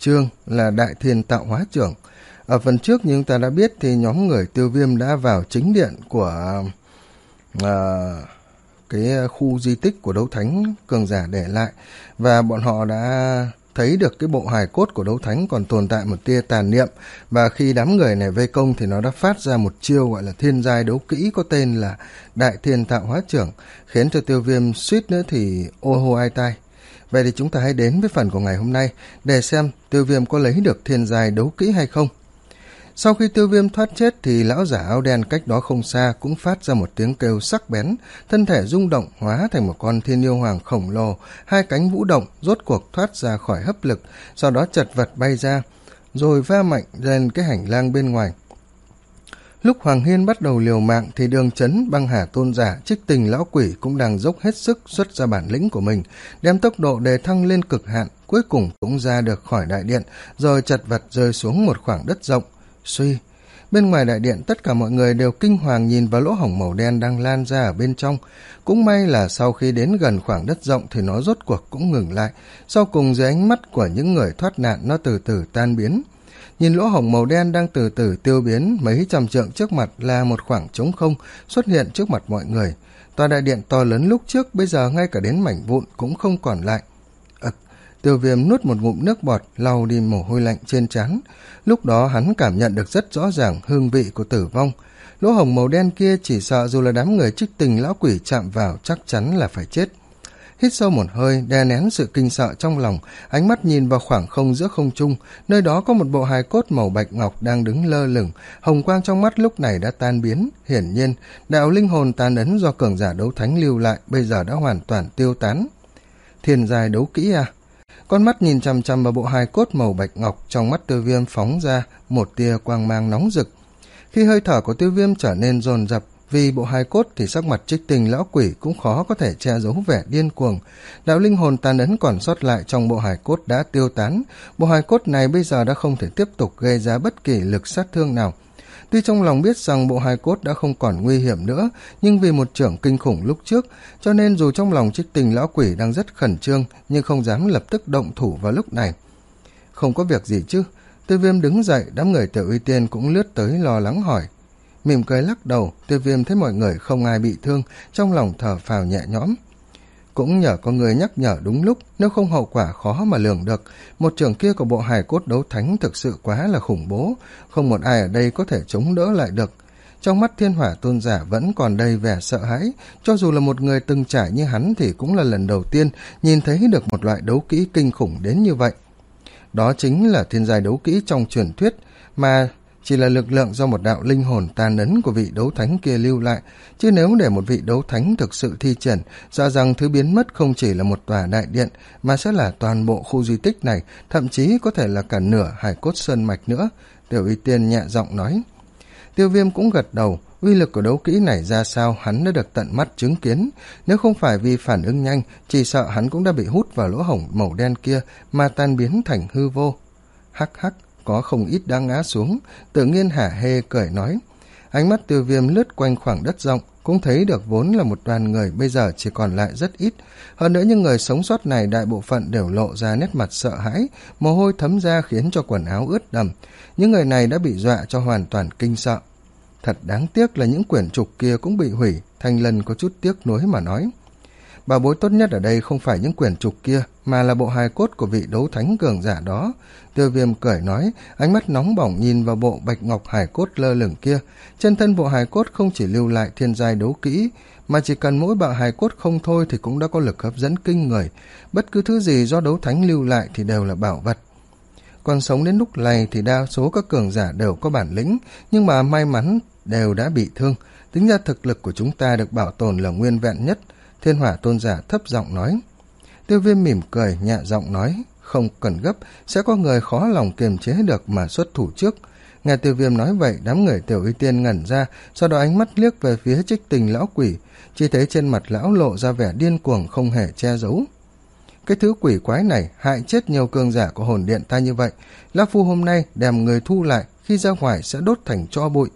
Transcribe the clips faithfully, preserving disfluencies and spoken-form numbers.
chương là Đại Thiên Tạo Hóa Trưởng. Ở phần trước như chúng ta đã biết thì nhóm người Tiêu Viêm đã vào chính điện của uh, cái khu di tích của đấu thánh cường giả để lại, và bọn họ đã thấy được cái bộ hài cốt của đấu thánh còn tồn tại một tia tàn niệm, và khi đám người này vây công thì nó đã phát ra một chiêu gọi là thiên giai đấu kỹ có tên là Đại Thiên Tạo Hóa Trưởng, khiến cho Tiêu Viêm suýt nữa thì ô hô ai tai. Vậy thì chúng ta hãy đến với phần của ngày hôm nay để xem Tiêu Viêm có lấy được thiên giai đấu kỹ hay không. Sau khi Tiêu Viêm thoát chết thì lão giả áo đen cách đó không xa cũng phát ra một tiếng kêu sắc bén, thân thể rung động hóa thành một con thiên yêu hoàng khổng lồ, hai cánh vũ động, rốt cuộc thoát ra khỏi hấp lực, sau đó chật vật bay ra, rồi va mạnh lên cái hành lang bên ngoài. Lúc Hoàng Hiên bắt đầu liều mạng thì Đường Chấn, Băng Hà Tôn Giả, Trích Tình Lão Quỷ cũng đang dốc hết sức xuất ra bản lĩnh của mình, đem tốc độ đề thăng lên cực hạn, cuối cùng cũng ra được khỏi đại điện, rồi chật vật rơi xuống một khoảng đất rộng. Suy, bên ngoài đại điện tất cả mọi người đều kinh hoàng nhìn vào lỗ hổng màu đen đang lan ra ở bên trong. Cũng may là sau khi đến gần khoảng đất rộng thì nó rốt cuộc cũng ngừng lại, sau cùng dưới ánh mắt của những người thoát nạn nó từ từ tan biến. Nhìn lỗ hổng màu đen đang từ từ tiêu biến, mấy trăm trượng trước mặt là một khoảng trống không xuất hiện trước mặt mọi người. Tòa đại điện to lớn lúc trước bây giờ ngay cả đến mảnh vụn cũng không còn lại. Ực, Tiêu Viêm nuốt một ngụm nước bọt, lau đi mồ hôi lạnh trên trán. Lúc đó hắn cảm nhận được rất rõ ràng hương vị của tử vong. Lỗ hổng màu đen kia chỉ sợ dù là đám người Trích Tình Lão Quỷ chạm vào chắc chắn là phải chết. Hít sâu một hơi, đè nén sự kinh sợ trong lòng, ánh mắt nhìn vào khoảng không giữa không trung, nơi đó có một bộ hài cốt màu bạch ngọc đang đứng lơ lửng, hồng quang trong mắt lúc này đã tan biến, hiển nhiên, đạo linh hồn tàn ấn do cường giả đấu thánh lưu lại bây giờ đã hoàn toàn tiêu tán. Thiên giai đấu kỹ à? Con mắt nhìn chằm chằm vào bộ hài cốt màu bạch ngọc, trong mắt Tiêu Viêm phóng ra một tia quang mang nóng rực. Khi hơi thở của Tiêu Viêm trở nên dồn dập, vì bộ hài cốt thì sắc mặt Trích Tình Lão Quỷ cũng khó có thể che giấu vẻ điên cuồng. Đạo linh hồn tàn ấn còn sót lại trong bộ hài cốt đã tiêu tán. Bộ hài cốt này bây giờ đã không thể tiếp tục gây ra bất kỳ lực sát thương nào. Tuy trong lòng biết rằng bộ hài cốt đã không còn nguy hiểm nữa, nhưng vì một chưởng kinh khủng lúc trước, cho nên dù trong lòng Trích Tình Lão Quỷ đang rất khẩn trương, nhưng không dám lập tức động thủ vào lúc này. Không có việc gì chứ? Tiêu Viêm đứng dậy, đám người Tiểu Uy Tiên cũng lướt tới lo lắng hỏi. Mỉm cười lắc đầu, Tiêu Viêm thấy mọi người không ai bị thương, trong lòng thở phào nhẹ nhõm. Cũng nhờ có người nhắc nhở đúng lúc, nếu không hậu quả khó mà lường được. Một trường kia của bộ hài cốt đấu thánh thực sự quá là khủng bố, không một ai ở đây có thể chống đỡ lại được. Trong mắt Thiên Hỏa Tôn Giả vẫn còn đầy vẻ sợ hãi, cho dù là một người từng trải như hắn thì cũng là lần đầu tiên nhìn thấy được một loại đấu kỹ kinh khủng đến như vậy. Đó chính là thiên giai đấu kỹ trong truyền thuyết, mà chỉ là lực lượng do một đạo linh hồn tàn ấn của vị đấu thánh kia lưu lại, chứ nếu để một vị đấu thánh thực sự thi triển, sợ rằng thứ biến mất không chỉ là một tòa đại điện, mà sẽ là toàn bộ khu di tích này, thậm chí có thể là cả nửa hải cốt sơn mạch nữa. Tiểu Y Tiên nhẹ giọng nói. Tiêu Viêm cũng gật đầu, uy lực của đấu kỹ này ra sao hắn đã được tận mắt chứng kiến, nếu không phải vì phản ứng nhanh, chỉ sợ hắn cũng đã bị hút vào lỗ hổng màu đen kia mà tan biến thành hư vô. Hắc hắc, có không ít đang ngã xuống. Tự nhiên hả hê cười nói. Ánh mắt Tiêu Viêm lướt quanh khoảng đất rộng, cũng thấy được vốn là một đoàn người bây giờ chỉ còn lại rất ít. Hơn nữa những người sống sót này đại bộ phận đều lộ ra nét mặt sợ hãi, mồ hôi thấm ra khiến cho quần áo ướt đầm. Những người này đã bị dọa cho hoàn toàn kinh sợ. Thật đáng tiếc là những quyển trục kia cũng bị hủy. Thanh Lân có chút tiếc nuối mà nói. Bảo bối tốt nhất ở đây không phải những quyển trục kia, mà là bộ hài cốt của vị đấu thánh cường giả đó. Tiêu Viêm cười nói, ánh mắt nóng bỏng nhìn vào bộ bạch ngọc hài cốt lơ lửng kia. Trên thân bộ hài cốt không chỉ lưu lại thiên giai đấu kỹ, mà chỉ cần mỗi bộ hài cốt không thôi thì cũng đã có lực hấp dẫn kinh người. Bất cứ thứ gì do đấu thánh lưu lại thì đều là bảo vật. Còn sống đến lúc này thì đa số các cường giả đều có bản lĩnh, nhưng mà may mắn đều đã bị thương. Tính ra thực lực của chúng ta được bảo tồn là nguyên vẹn nhất. Thiên Hỏa Tôn Giả thấp giọng nói. Tiêu Viêm mỉm cười, nhẹ giọng nói, không cần gấp, sẽ có người khó lòng kiềm chế được mà xuất thủ trước. Nghe Tiêu Viêm nói vậy, đám người Tiểu Y Tiên ngẩn ra, sau đó ánh mắt liếc về phía Trích Tình Lão Quỷ, chỉ thấy trên mặt lão lộ ra vẻ điên cuồng không hề che giấu. Cái thứ quỷ quái này hại chết nhiều cường giả của hồn điện ta như vậy, Lão Phu hôm nay đem người thu lại, khi ra ngoài sẽ đốt thành tro bụi.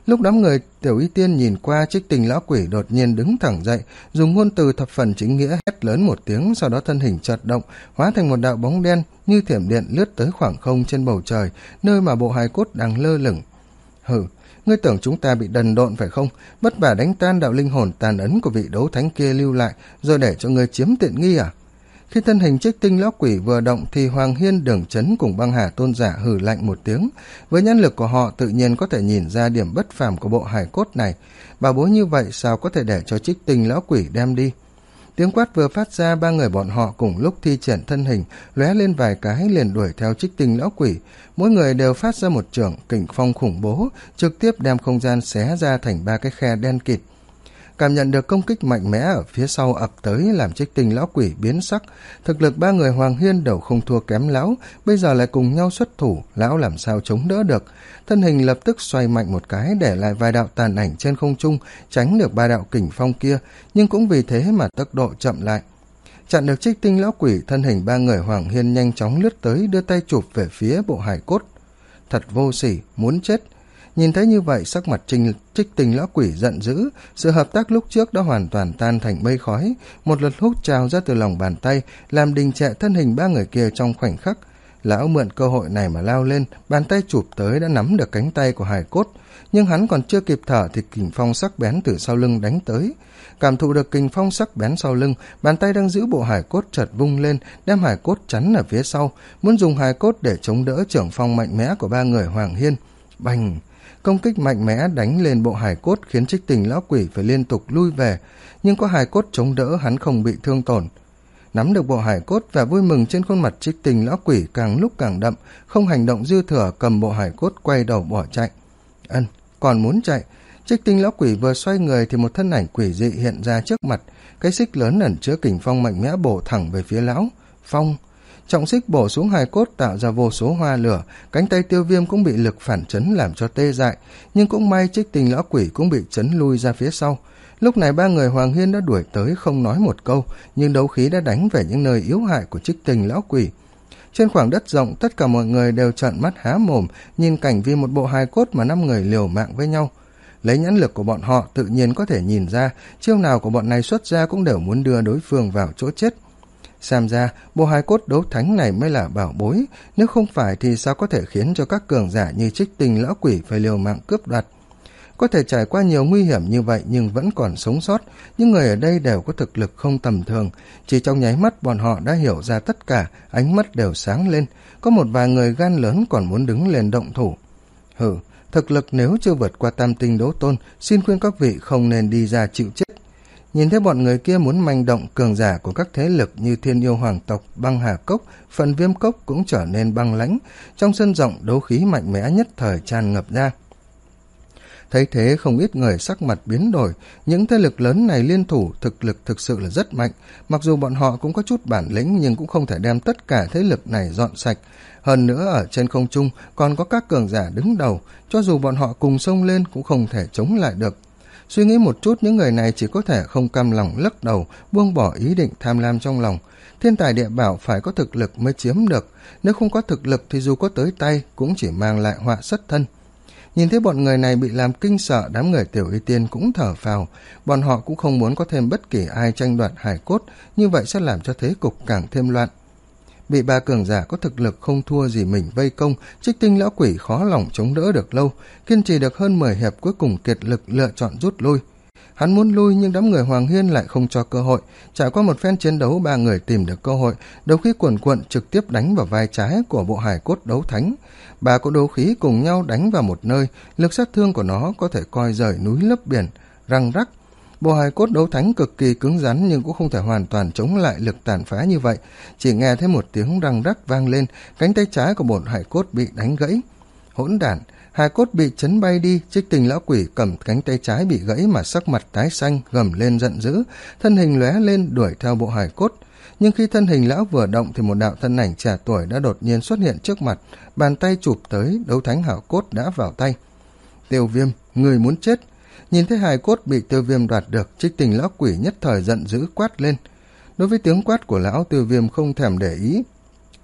Lúc đám người Tiểu Y Tiên nhìn qua, Trích Tinh lão quỷ đột nhiên đứng thẳng dậy, dùng ngôn từ thập phần chính nghĩa hét lớn một tiếng, sau đó thân hình chợt động, hóa thành một đạo bóng đen như thiểm điện lướt tới khoảng không trên bầu trời, nơi mà bộ hài cốt đang lơ lửng. Hừ, ngươi tưởng chúng ta bị đần độn phải không? Vất vả đánh tan đạo linh hồn tàn ấn của vị đấu thánh kia lưu lại, rồi để cho ngươi chiếm tiện nghi à? Khi thân hình Trích Tinh lão quỷ vừa động thì Hoàng Hiên, Đường Chấn cùng Băng Hà tôn giả hừ lạnh một tiếng. Với nhân lực của họ tự nhiên có thể nhìn ra điểm bất phàm của bộ hài cốt này. Bảo bối như vậy sao có thể để cho Trích Tinh lão quỷ đem đi? Tiếng quát vừa phát ra, ba người bọn họ cùng lúc thi triển thân hình, lóe lên vài cái liền đuổi theo Trích Tinh lão quỷ. Mỗi người đều phát ra một chưởng kình phong khủng bố, trực tiếp đem không gian xé ra thành ba cái khe đen kịt. Cảm nhận được công kích mạnh mẽ ở phía sau ập tới làm Trích Tinh lão quỷ biến sắc. Thực lực ba người Hoàng Hiên đều không thua kém lão, bây giờ lại cùng nhau xuất thủ, lão làm sao chống đỡ được. Thân hình lập tức xoay mạnh một cái, để lại vài đạo tàn ảnh trên không trung, tránh được ba đạo kình phong kia, nhưng cũng vì thế mà tốc độ chậm lại. Chặn được Trích Tinh lão quỷ, thân hình ba người Hoàng Hiên nhanh chóng lướt tới, đưa tay chụp về phía bộ hài cốt. Thật vô sỉ, muốn chết. Nhìn thấy như vậy, sắc mặt Trinh, Trích Tinh lão quỷ giận dữ, sự hợp tác lúc trước đã hoàn toàn tan thành mây khói, một lượt hút trào ra từ lòng bàn tay, làm đình trệ thân hình ba người kia trong khoảnh khắc. Lão mượn cơ hội này mà lao lên, bàn tay chụp tới đã nắm được cánh tay của hài cốt, nhưng hắn còn chưa kịp thở thì kình phong sắc bén từ sau lưng đánh tới. Cảm thụ được kình phong sắc bén sau lưng, bàn tay đang giữ bộ hài cốt chợt vung lên, đem hài cốt chắn ở phía sau, muốn dùng hài cốt để chống đỡ chưởng phong mạnh mẽ của ba người Hoàng Hiên. Bành! Công kích mạnh mẽ đánh lên bộ hài cốt khiến Trích Tinh lão quỷ phải liên tục lui về, nhưng có hài cốt chống đỡ hắn không bị thương tổn. Nắm được bộ hài cốt, và vui mừng trên khuôn mặt Trích Tinh lão quỷ càng lúc càng đậm, không hành động dư thừa, cầm bộ hài cốt quay đầu bỏ chạy. Ân, còn muốn chạy. Trích Tinh lão quỷ vừa xoay người thì một thân ảnh quỷ dị hiện ra trước mặt, cái xích lớn ẩn chứa kình phong mạnh mẽ bổ thẳng về phía lão. Phong! Trọng xích bổ xuống hài cốt tạo ra vô số hoa lửa, cánh tay Tiêu Viêm cũng bị lực phản chấn làm cho tê dại, nhưng cũng may Trích Tinh lão quỷ cũng bị chấn lui ra phía sau. Lúc này ba người Hoàng Hiên đã đuổi tới không nói một câu, nhưng đấu khí đã đánh về những nơi yếu hại của Trích Tinh lão quỷ. Trên khoảng đất rộng, tất cả mọi người đều trợn mắt há mồm, nhìn cảnh vì một bộ hài cốt mà năm người liều mạng với nhau. Lấy nhãn lực của bọn họ tự nhiên có thể nhìn ra, chiêu nào của bọn này xuất ra cũng đều muốn đưa đối phương vào chỗ chết. Xem ra, bộ hài cốt đấu thánh này mới là bảo bối, nếu không phải thì sao có thể khiến cho các cường giả như Trích Tinh lão quỷ phải liều mạng cướp đoạt. Có thể trải qua nhiều nguy hiểm như vậy nhưng vẫn còn sống sót, những người ở đây đều có thực lực không tầm thường. Chỉ trong nháy mắt bọn họ đã hiểu ra tất cả, ánh mắt đều sáng lên, có một vài người gan lớn còn muốn đứng lên động thủ. Hừ, thực lực nếu chưa vượt qua tam tinh đấu tôn, xin khuyên các vị không nên đi ra chịu chết. Nhìn thấy bọn người kia muốn manh động, cường giả của các thế lực như Thiên Yêu Hoàng tộc, Băng Hà Cốc, Phần Viêm Cốc cũng trở nên băng lãnh, trong sân rộng đấu khí mạnh mẽ nhất thời tràn ngập ra. Thấy thế không ít người sắc mặt biến đổi, những thế lực lớn này liên thủ thực lực thực sự là rất mạnh, mặc dù bọn họ cũng có chút bản lĩnh nhưng cũng không thể đem tất cả thế lực này dọn sạch. Hơn nữa ở trên không trung còn có các cường giả đứng đầu, cho dù bọn họ cùng xông lên cũng không thể chống lại được. Suy nghĩ một chút, những người này chỉ có thể không cam lòng lắc đầu, buông bỏ ý định tham lam trong lòng. Thiên tài địa bảo phải có thực lực mới chiếm được, nếu không có thực lực thì dù có tới tay cũng chỉ mang lại họa sát thân. Nhìn thấy bọn người này bị làm kinh sợ, đám người Tiểu Y Tiên cũng thở phào, bọn họ cũng không muốn có thêm bất kỳ ai tranh đoạt hài cốt, như vậy sẽ làm cho thế cục càng thêm loạn. Bị ba cường giả có thực lực không thua gì mình vây công, Trích Tinh lão quỷ khó lòng chống đỡ được lâu, kiên trì được hơn mười hiệp cuối cùng kiệt lực lựa chọn rút lui. Hắn muốn lui nhưng đám người Hoàng Hiên lại không cho cơ hội. Trải qua một phen chiến đấu, ba người tìm được cơ hội, đấu khí cuồn cuộn trực tiếp đánh vào vai trái của bộ hài cốt đấu thánh. Ba cỗ đấu khí cùng nhau đánh vào một nơi, lực sát thương của nó có thể coi rời núi lấp biển, răng rắc. Bộ hài cốt đấu thánh cực kỳ cứng rắn nhưng cũng không thể hoàn toàn chống lại lực tàn phá như vậy. Chỉ nghe thấy một tiếng răng rắc vang lên, cánh tay trái của bộ hài cốt bị đánh gãy. Hỗn đản! Hài cốt bị chấn bay đi, Trích Tinh lão quỷ cầm cánh tay trái bị gãy mà sắc mặt tái xanh, gầm lên giận dữ, thân hình lóe lên đuổi theo bộ hài cốt. Nhưng khi thân hình lão vừa động thì một đạo thân ảnh trẻ tuổi đã đột nhiên xuất hiện trước mặt, bàn tay chụp tới, đấu thánh hảo cốt đã vào tay. Tiêu Viêm, người muốn chết! Nhìn thấy hài cốt bị Tiêu Viêm đoạt được, Trích Tinh lão quỷ nhất thời giận dữ quát lên. Đối với tiếng quát của lão, Tiêu Viêm không thèm để ý.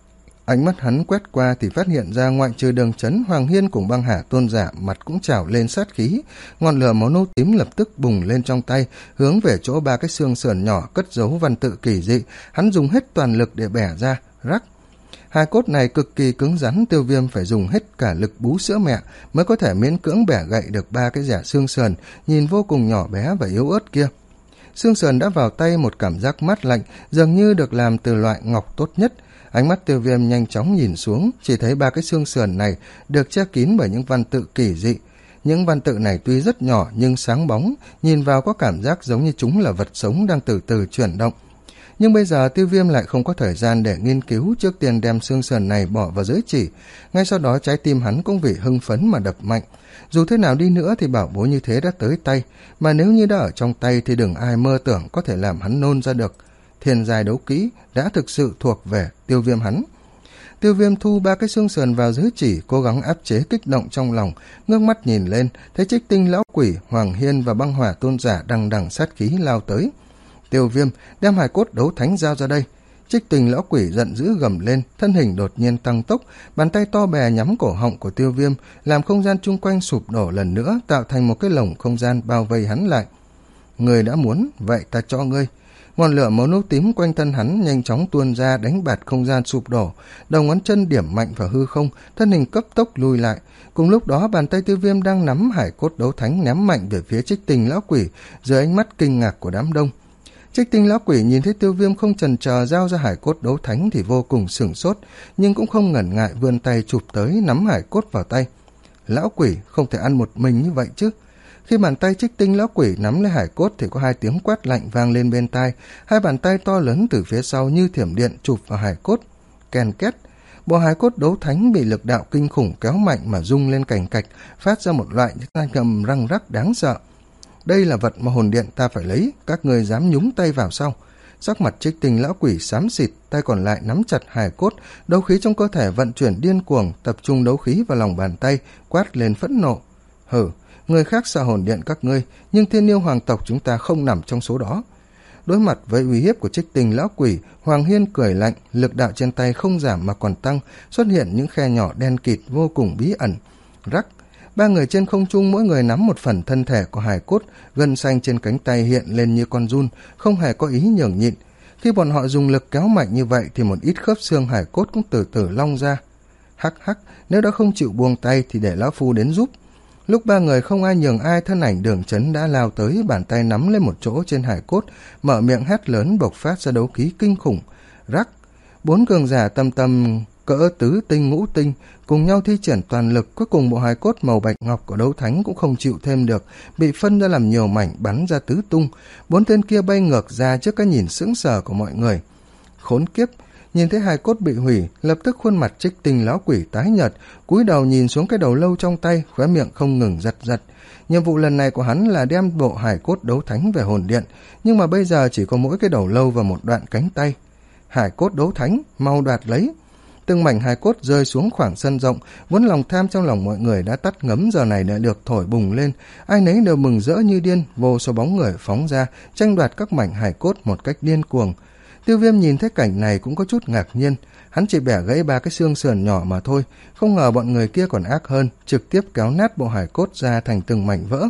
Ánh mắt hắn quét qua thì phát hiện ra ngoại trừ Đường Chấn, Hoàng Hiên cùng Băng Hà tôn giả mặt cũng trào lên sát khí, ngọn lửa máu nâu tím lập tức bùng lên trong tay, hướng về chỗ ba cái xương sườn nhỏ cất giấu văn tự kỳ dị, hắn dùng hết toàn lực để bẻ ra, rắc. Hai cốt này cực kỳ cứng rắn, Tiêu Viêm phải dùng hết cả lực bú sữa mẹ mới có thể miễn cưỡng bẻ gậy được ba cái rẻ xương sườn nhìn vô cùng nhỏ bé và yếu ớt kia. Xương sườn đã vào tay, một cảm giác mát lạnh, dường như được làm từ loại ngọc tốt nhất. Ánh mắt Tiêu Viêm nhanh chóng nhìn xuống, chỉ thấy ba cái xương sườn này được che kín bởi những văn tự kỳ dị. Những văn tự này tuy rất nhỏ nhưng sáng bóng, nhìn vào có cảm giác giống như chúng là vật sống đang từ từ chuyển động. Nhưng bây giờ Tiêu Viêm lại không có thời gian để nghiên cứu, trước tiên đem xương sườn này bỏ vào giới chỉ. Ngay sau đó trái tim hắn cũng vì hưng phấn mà đập mạnh. Dù thế nào đi nữa thì bảo bối như thế đã tới tay, mà nếu như đã ở trong tay thì đừng ai mơ tưởng có thể làm hắn nôn ra được. Thiên giai đấu kỹ đã thực sự thuộc về Tiêu Viêm hắn. Tiêu Viêm thu ba cái xương sườn vào giới chỉ, cố gắng áp chế kích động trong lòng, ngước mắt nhìn lên, thấy Trích Tinh lão quỷ, Hoàng Hiên và Băng Hỏa tôn giả đằng đằng sát khí lao tới. Tiêu Viêm, đem hài cốt đấu thánh giao ra đây. Trích Tinh lão quỷ giận dữ gầm lên, thân hình đột nhiên tăng tốc, bàn tay to bè nhắm cổ họng của Tiêu Viêm, làm không gian chung quanh sụp đổ lần nữa, tạo thành một cái lồng không gian bao vây hắn lại. Người đã muốn, vậy ta cho ngươi. Ngọn lửa màu nâu tím quanh thân hắn nhanh chóng tuôn ra, đánh bạt không gian sụp đổ, đầu ngón chân điểm mạnh vào hư không, thân hình cấp tốc lùi lại. Cùng lúc đó, bàn tay Tiêu Viêm đang nắm hải cốt đấu thánh ném mạnh về phía Trích Tinh lão quỷ, dưới ánh mắt kinh ngạc của đám đông. Trích Tinh lão quỷ nhìn thấy Tiêu Viêm không chần chờ giao ra hải cốt đấu thánh thì vô cùng sửng sốt, nhưng cũng không ngần ngại vươn tay chụp tới, nắm hải cốt vào tay. Lão quỷ không thể ăn một mình như vậy chứ. Khi bàn tay Trích Tinh lão quỷ nắm lấy hải cốt thì có hai tiếng quát lạnh vang lên bên tai, hai bàn tay to lớn từ phía sau như thiểm điện chụp vào hải cốt. Ken két, bộ hải cốt đấu thánh bị lực đạo kinh khủng kéo mạnh mà rung lên cành cạch, phát ra một loại thanh âm răng rắc đáng sợ. Đây là vật mà hồn điện ta phải lấy, các ngươi dám nhúng tay vào sau? Sắc mặt Trích Tinh lão quỷ xám xịt, tay còn lại nắm chặt hài cốt, đấu khí trong cơ thể vận chuyển điên cuồng, tập trung đấu khí vào lòng bàn tay, quát lên phẫn nộ. Hừ, người khác xa hồn điện các ngươi, nhưng Thiên Yêu hoàng tộc chúng ta không nằm trong số đó. Đối mặt với uy hiếp của Trích Tinh lão quỷ, Hoàng Hiên cười lạnh, lực đạo trên tay không giảm mà còn tăng, xuất hiện những khe nhỏ đen kịt vô cùng bí ẩn. Rắc, ba người trên không trung mỗi người nắm một phần thân thể của hài cốt, gân xanh trên cánh tay hiện lên như con giun, không hề có ý nhường nhịn. Khi bọn họ dùng lực kéo mạnh như vậy thì một ít khớp xương hài cốt cũng từ từ long ra. Hắc hắc, nếu đã không chịu buông tay thì để lão phu đến giúp. Lúc ba người không ai nhường ai, thân ảnh Đường Chấn đã lao tới, bàn tay nắm lên một chỗ trên hài cốt, mở miệng hét lớn bộc phát ra đấu khí kinh khủng. Rắc, bốn cường giả tâm tâm cỡ tứ tinh ngũ tinh cùng nhau thi triển toàn lực, cuối cùng bộ hài cốt màu bạch ngọc của đấu thánh cũng không chịu thêm được, bị phân ra làm nhiều mảnh bắn ra tứ tung. Bốn tên kia bay ngược ra trước cái nhìn sững sờ của mọi người. Khốn kiếp, nhìn thấy hài cốt bị hủy, lập tức khuôn mặt Trích Tinh lão quỷ tái nhợt, cúi đầu nhìn xuống cái đầu lâu trong tay, khóe miệng không ngừng giật giật. Nhiệm vụ lần này của hắn là đem bộ hài cốt đấu thánh về hồn điện, nhưng mà bây giờ chỉ có mỗi cái đầu lâu và một đoạn cánh tay. Hài cốt đấu thánh, mau đoạt lấy. Từng mảnh hài cốt rơi xuống khoảng sân rộng, vốn lòng tham trong lòng mọi người đã tắt ngấm giờ này đã được thổi bùng lên, ai nấy đều mừng rỡ như điên, vô số bóng người phóng ra, tranh đoạt các mảnh hài cốt một cách điên cuồng. Tiêu Viêm nhìn thấy cảnh này cũng có chút ngạc nhiên, hắn chỉ bẻ gãy ba cái xương sườn nhỏ mà thôi, không ngờ bọn người kia còn ác hơn, trực tiếp kéo nát bộ hài cốt ra thành từng mảnh vỡ.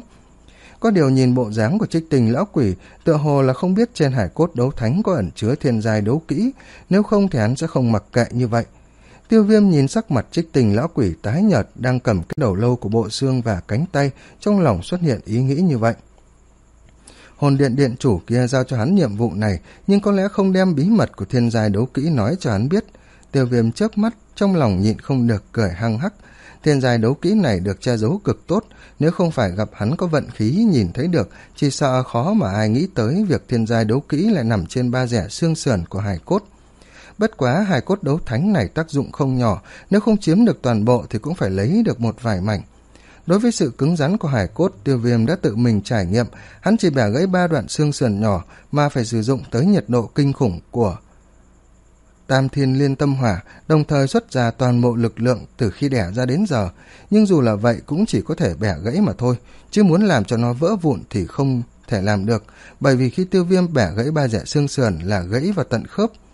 Có điều nhìn bộ dáng của Trích Tinh lão quỷ, tựa hồ là không biết trên hài cốt đấu thánh có ẩn chứa thiên giai đấu kỹ, nếu không thì hắn sẽ không mặc kệ như vậy. Tiêu Viêm nhìn sắc mặt Trích Tinh lão quỷ tái nhợt đang cầm cái đầu lâu của bộ xương và cánh tay, trong lòng xuất hiện ý nghĩ như vậy. Hồn điện điện chủ kia giao cho hắn nhiệm vụ này, nhưng có lẽ không đem bí mật của thiên giai đấu kỹ nói cho hắn biết. Tiêu Viêm chớp mắt, trong lòng nhịn không được cười hăng hắc. Thiên giai đấu kỹ này được che giấu cực tốt, nếu không phải gặp hắn có vận khí nhìn thấy được, chỉ sợ khó mà ai nghĩ tới việc thiên giai đấu kỹ lại nằm trên ba rẻ xương sườn của hài cốt. Bất quá hài cốt đấu thánh này tác dụng không nhỏ, nếu không chiếm được toàn bộ thì cũng phải lấy được một vài mảnh. Đối với sự cứng rắn của hài cốt, Tiêu Viêm đã tự mình trải nghiệm, hắn chỉ bẻ gãy ba đoạn xương sườn nhỏ mà phải sử dụng tới nhiệt độ kinh khủng của Tam Thiên Liên Tâm Hỏa, đồng thời xuất ra toàn bộ lực lượng từ khi đẻ ra đến giờ. Nhưng dù là vậy cũng chỉ có thể bẻ gãy mà thôi, chứ muốn làm cho nó vỡ vụn thì không thể làm được, bởi vì khi Tiêu Viêm bẻ gãy ba rẻ xương sườn là gãy vào tận khớp.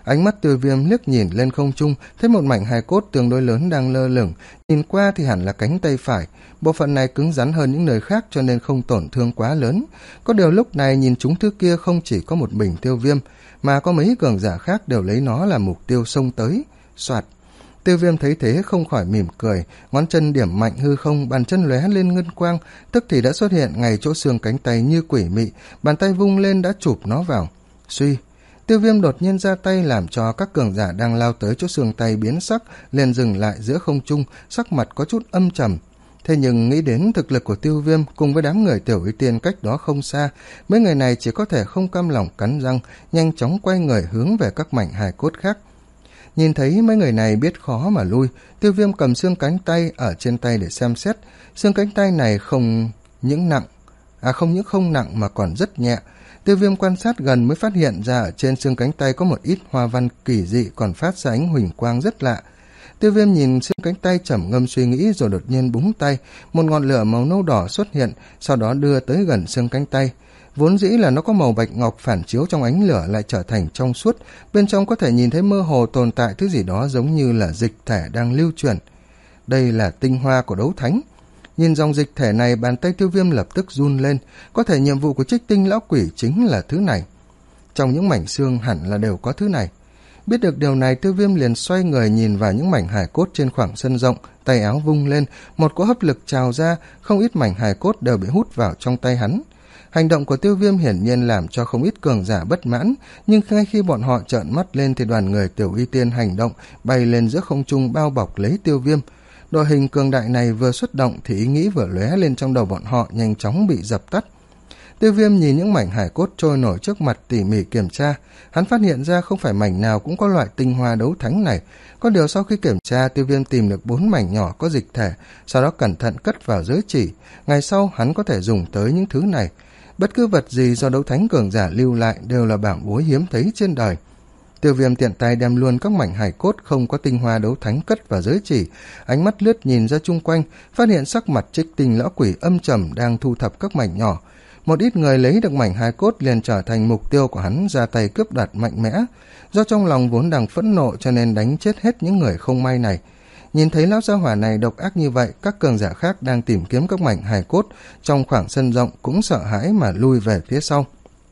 Ánh mắt Tiêu Viêm liếc nhìn lên không trung, thấy một mảnh hài cốt tương đối lớn đang lơ lửng, nhìn qua thì hẳn là cánh tay phải. Bộ phận này cứng rắn hơn những nơi khác cho nên không tổn thương quá lớn. Có điều lúc này nhìn chúng thứ kia không chỉ có một mình Tiêu Viêm, mà có mấy cường giả khác đều lấy nó là mục tiêu xông tới. Soạt. Tiêu Viêm thấy thế không khỏi mỉm cười, ngón chân điểm mạnh hư không, bàn chân lóe lên ngân quang, tức thì đã xuất hiện ngay chỗ xương cánh tay như quỷ mị, bàn tay vung lên đã chụp nó vào. Suy. Tiêu Viêm đột nhiên ra tay làm cho các cường giả đang lao tới chỗ xương tay biến sắc, liền dừng lại giữa không trung, sắc mặt có chút âm trầm. Thế nhưng nghĩ đến thực lực của Tiêu Viêm cùng với đám người Tiểu Y Tiên cách đó không xa, mấy người này chỉ có thể không cam lòng cắn răng, nhanh chóng quay người hướng về các mảnh hài cốt khác. Nhìn thấy mấy người này biết khó mà lui, Tiêu Viêm cầm xương cánh tay ở trên tay để xem xét. Xương cánh tay này không những nặng, à không những không nặng mà còn rất nhẹ. Tiêu Viêm quan sát gần mới phát hiện ra ở trên xương cánh tay có một ít hoa văn kỳ dị còn phát ra ánh huỳnh quang rất lạ. Tiêu Viêm nhìn xương cánh tay trầm ngâm suy nghĩ rồi đột nhiên búng tay, một ngọn lửa màu nâu đỏ xuất hiện, sau đó đưa tới gần xương cánh tay. Vốn dĩ là nó có màu bạch ngọc phản chiếu trong ánh lửa lại trở thành trong suốt, bên trong có thể nhìn thấy mơ hồ tồn tại thứ gì đó giống như là dịch thể đang lưu chuyển. Đây là tinh hoa của đấu thánh. Nhìn dòng dịch thể này, bàn tay Tiêu Viêm lập tức run lên, có thể nhiệm vụ của Trích Tinh lão quỷ chính là thứ này. Trong những mảnh xương hẳn là đều có thứ này. Biết được điều này, Tiêu Viêm liền xoay người nhìn vào những mảnh hài cốt trên khoảng sân rộng, tay áo vung lên, một cỗ hấp lực trào ra, không ít mảnh hài cốt đều bị hút vào trong tay hắn. Hành động của Tiêu Viêm hiển nhiên làm cho không ít cường giả bất mãn, nhưng ngay khi bọn họ trợn mắt lên thì đoàn người Tiểu Y Tiên hành động, bay lên giữa không trung bao bọc lấy Tiêu Viêm. Đội hình cường đại này vừa xuất động thì ý nghĩ vừa lóe lên trong đầu bọn họ nhanh chóng bị dập tắt. Tiêu Viêm nhìn những mảnh hài cốt trôi nổi trước mặt tỉ mỉ kiểm tra, hắn phát hiện ra không phải mảnh nào cũng có loại tinh hoa đấu thánh này. Có điều sau khi kiểm tra, Tiêu Viêm tìm được bốn mảnh nhỏ có dịch thể, sau đó cẩn thận cất vào giới chỉ. Ngày sau hắn có thể dùng tới những thứ này. Bất cứ vật gì do đấu thánh cường giả lưu lại đều là bảo bối hiếm thấy trên đời. Tiêu Viêm tiện tay đem luôn các mảnh hài cốt không có tinh hoa đấu thánh cất vào giới chỉ, ánh mắt lướt nhìn ra chung quanh, phát hiện sắc mặt Trích Tinh lão quỷ âm trầm đang thu thập các mảnh nhỏ. Một ít người lấy được mảnh hài cốt liền trở thành mục tiêu của hắn, ra tay cướp đoạt mạnh mẽ. Do trong lòng vốn đang phẫn nộ cho nên đánh chết hết những người không may này. Nhìn thấy lão gia hỏa này độc ác như vậy, các cường giả khác đang tìm kiếm các mảnh hài cốt trong khoảng sân rộng cũng sợ hãi mà lui về phía sau.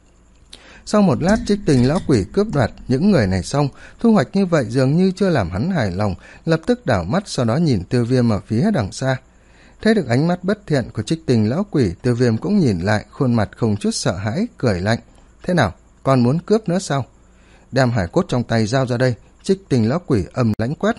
Sau một lát, Trích Tinh lão quỷ cướp đoạt những người này xong, thu hoạch như vậy dường như chưa làm hắn hài lòng, lập tức đảo mắt sau đó nhìn Tiêu Viêm ở phía đằng xa. Thấy được ánh mắt bất thiện của Trích Tinh lão quỷ, Tiêu Viêm cũng nhìn lại, khuôn mặt không chút sợ hãi, cười lạnh. Thế nào, còn muốn cướp nữa sao? Đem hải cốt trong tay giao ra đây. Trích Tinh lão quỷ âm lãnh quát.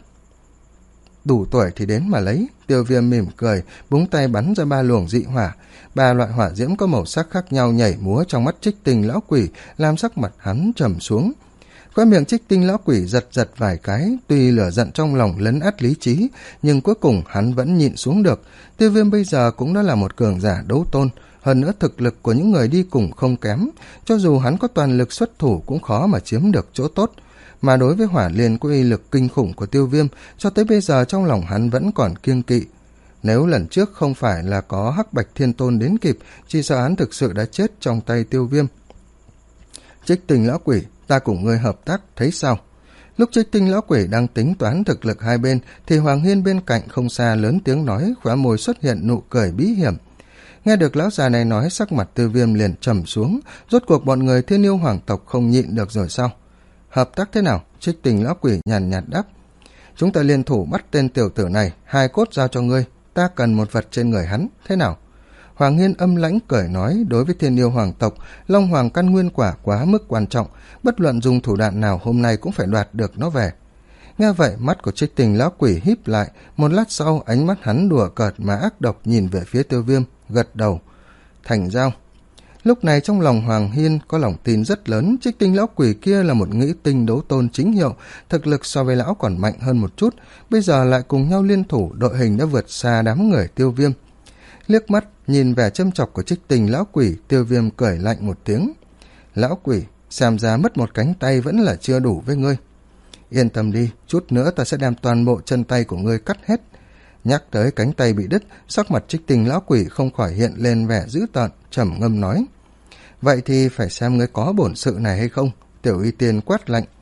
Đủ tuổi thì đến mà lấy. Tiêu Viêm mỉm cười, búng tay bắn ra ba luồng dị hỏa. Ba loại hỏa diễm có màu sắc khác nhau nhảy múa trong mắt Trích Tinh lão quỷ, làm sắc mặt hắn trầm xuống. Khóe miệng Trích Tinh lão quỷ giật giật vài cái, tuy lửa giận trong lòng lấn át lý trí, nhưng cuối cùng hắn vẫn nhịn xuống được. Tiêu Viêm bây giờ cũng đã là một cường giả đấu tôn, hơn nữa thực lực của những người đi cùng không kém, cho dù hắn có toàn lực xuất thủ cũng khó mà chiếm được chỗ tốt. Mà đối với hỏa liên có uy lực kinh khủng của Tiêu Viêm, cho tới bây giờ trong lòng hắn vẫn còn kiêng kỵ. Nếu lần trước không phải là có Hắc Bạch Thiên Tôn đến kịp, chỉ sợ hắn thực sự đã chết trong tay Tiêu Viêm. Trích Tinh lão quỷ, ta cùng ngươi hợp tác, thấy sao? Lúc Trích Tinh lão quỷ đang tính toán thực lực hai bên, thì Hoàng Hiên bên cạnh không xa lớn tiếng nói, khóe môi xuất hiện nụ cười bí hiểm. Nghe được lão già này nói, sắc mặt Tiêu Viêm liền trầm xuống, rốt cuộc bọn người Thiên Yêu hoàng tộc không nhịn được rồi sao? Hợp tác thế nào? Trích Tinh lão quỷ nhàn nhạt đáp. Chúng ta liên thủ bắt tên tiểu tử này, hai cốt giao cho ngươi, ta cần một vật trên người hắn, thế nào? Hoàng Hiên âm lãnh cười nói, đối với Thiên Yêu hoàng tộc, Long Hoàng căn nguyên quả quá mức quan trọng, bất luận dùng thủ đoạn nào hôm nay cũng phải đoạt được nó về. Nghe vậy, mắt của Trích Tinh lão quỷ híp lại, một lát sau ánh mắt hắn đùa cợt mà ác độc nhìn về phía Tiêu Viêm, gật đầu. Thành giao. Lúc này trong lòng Hoàng Hiên có lòng tin rất lớn, Trích Tinh lão quỷ kia là một nghĩ tinh đấu tôn chính hiệu, thực lực so với lão còn mạnh hơn một chút, bây giờ lại cùng nhau liên thủ, đội hình đã vượt xa đám người Tiêu Viêm. Liếc mắt nhìn vẻ châm chọc của Trích Tinh lão quỷ, Tiêu Viêm cười lạnh một tiếng. Lão quỷ, xem ra mất một cánh tay vẫn là chưa đủ với ngươi. Yên tâm đi, chút nữa ta sẽ đem toàn bộ chân tay của ngươi cắt hết. Nhắc tới cánh tay bị đứt, sắc mặt Trích Tinh lão quỷ không khỏi hiện lên vẻ dữ tợn, trầm ngâm nói. Vậy thì phải xem ngươi có bổn sự này hay không? Tiểu Y Tiên quát lạnh.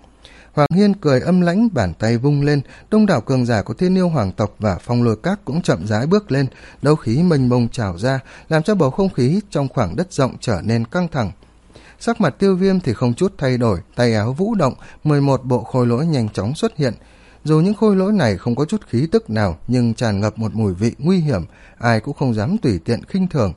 Hoàng Hiên cười âm lãnh, bàn tay vung lên, đông đảo cường giả của Thiên Yêu hoàng tộc và Phong Lôi Các cũng chậm rãi bước lên, đấu khí mênh mông trào ra, làm cho bầu không khí trong khoảng đất rộng trở nên căng thẳng. Sắc mặt Tiêu Viêm thì không chút thay đổi, tay áo vũ động, mười một bộ khôi lỗi nhanh chóng xuất hiện. Dù những khôi lỗi này không có chút khí tức nào, nhưng tràn ngập một mùi vị nguy hiểm, ai cũng không dám tùy tiện khinh thường.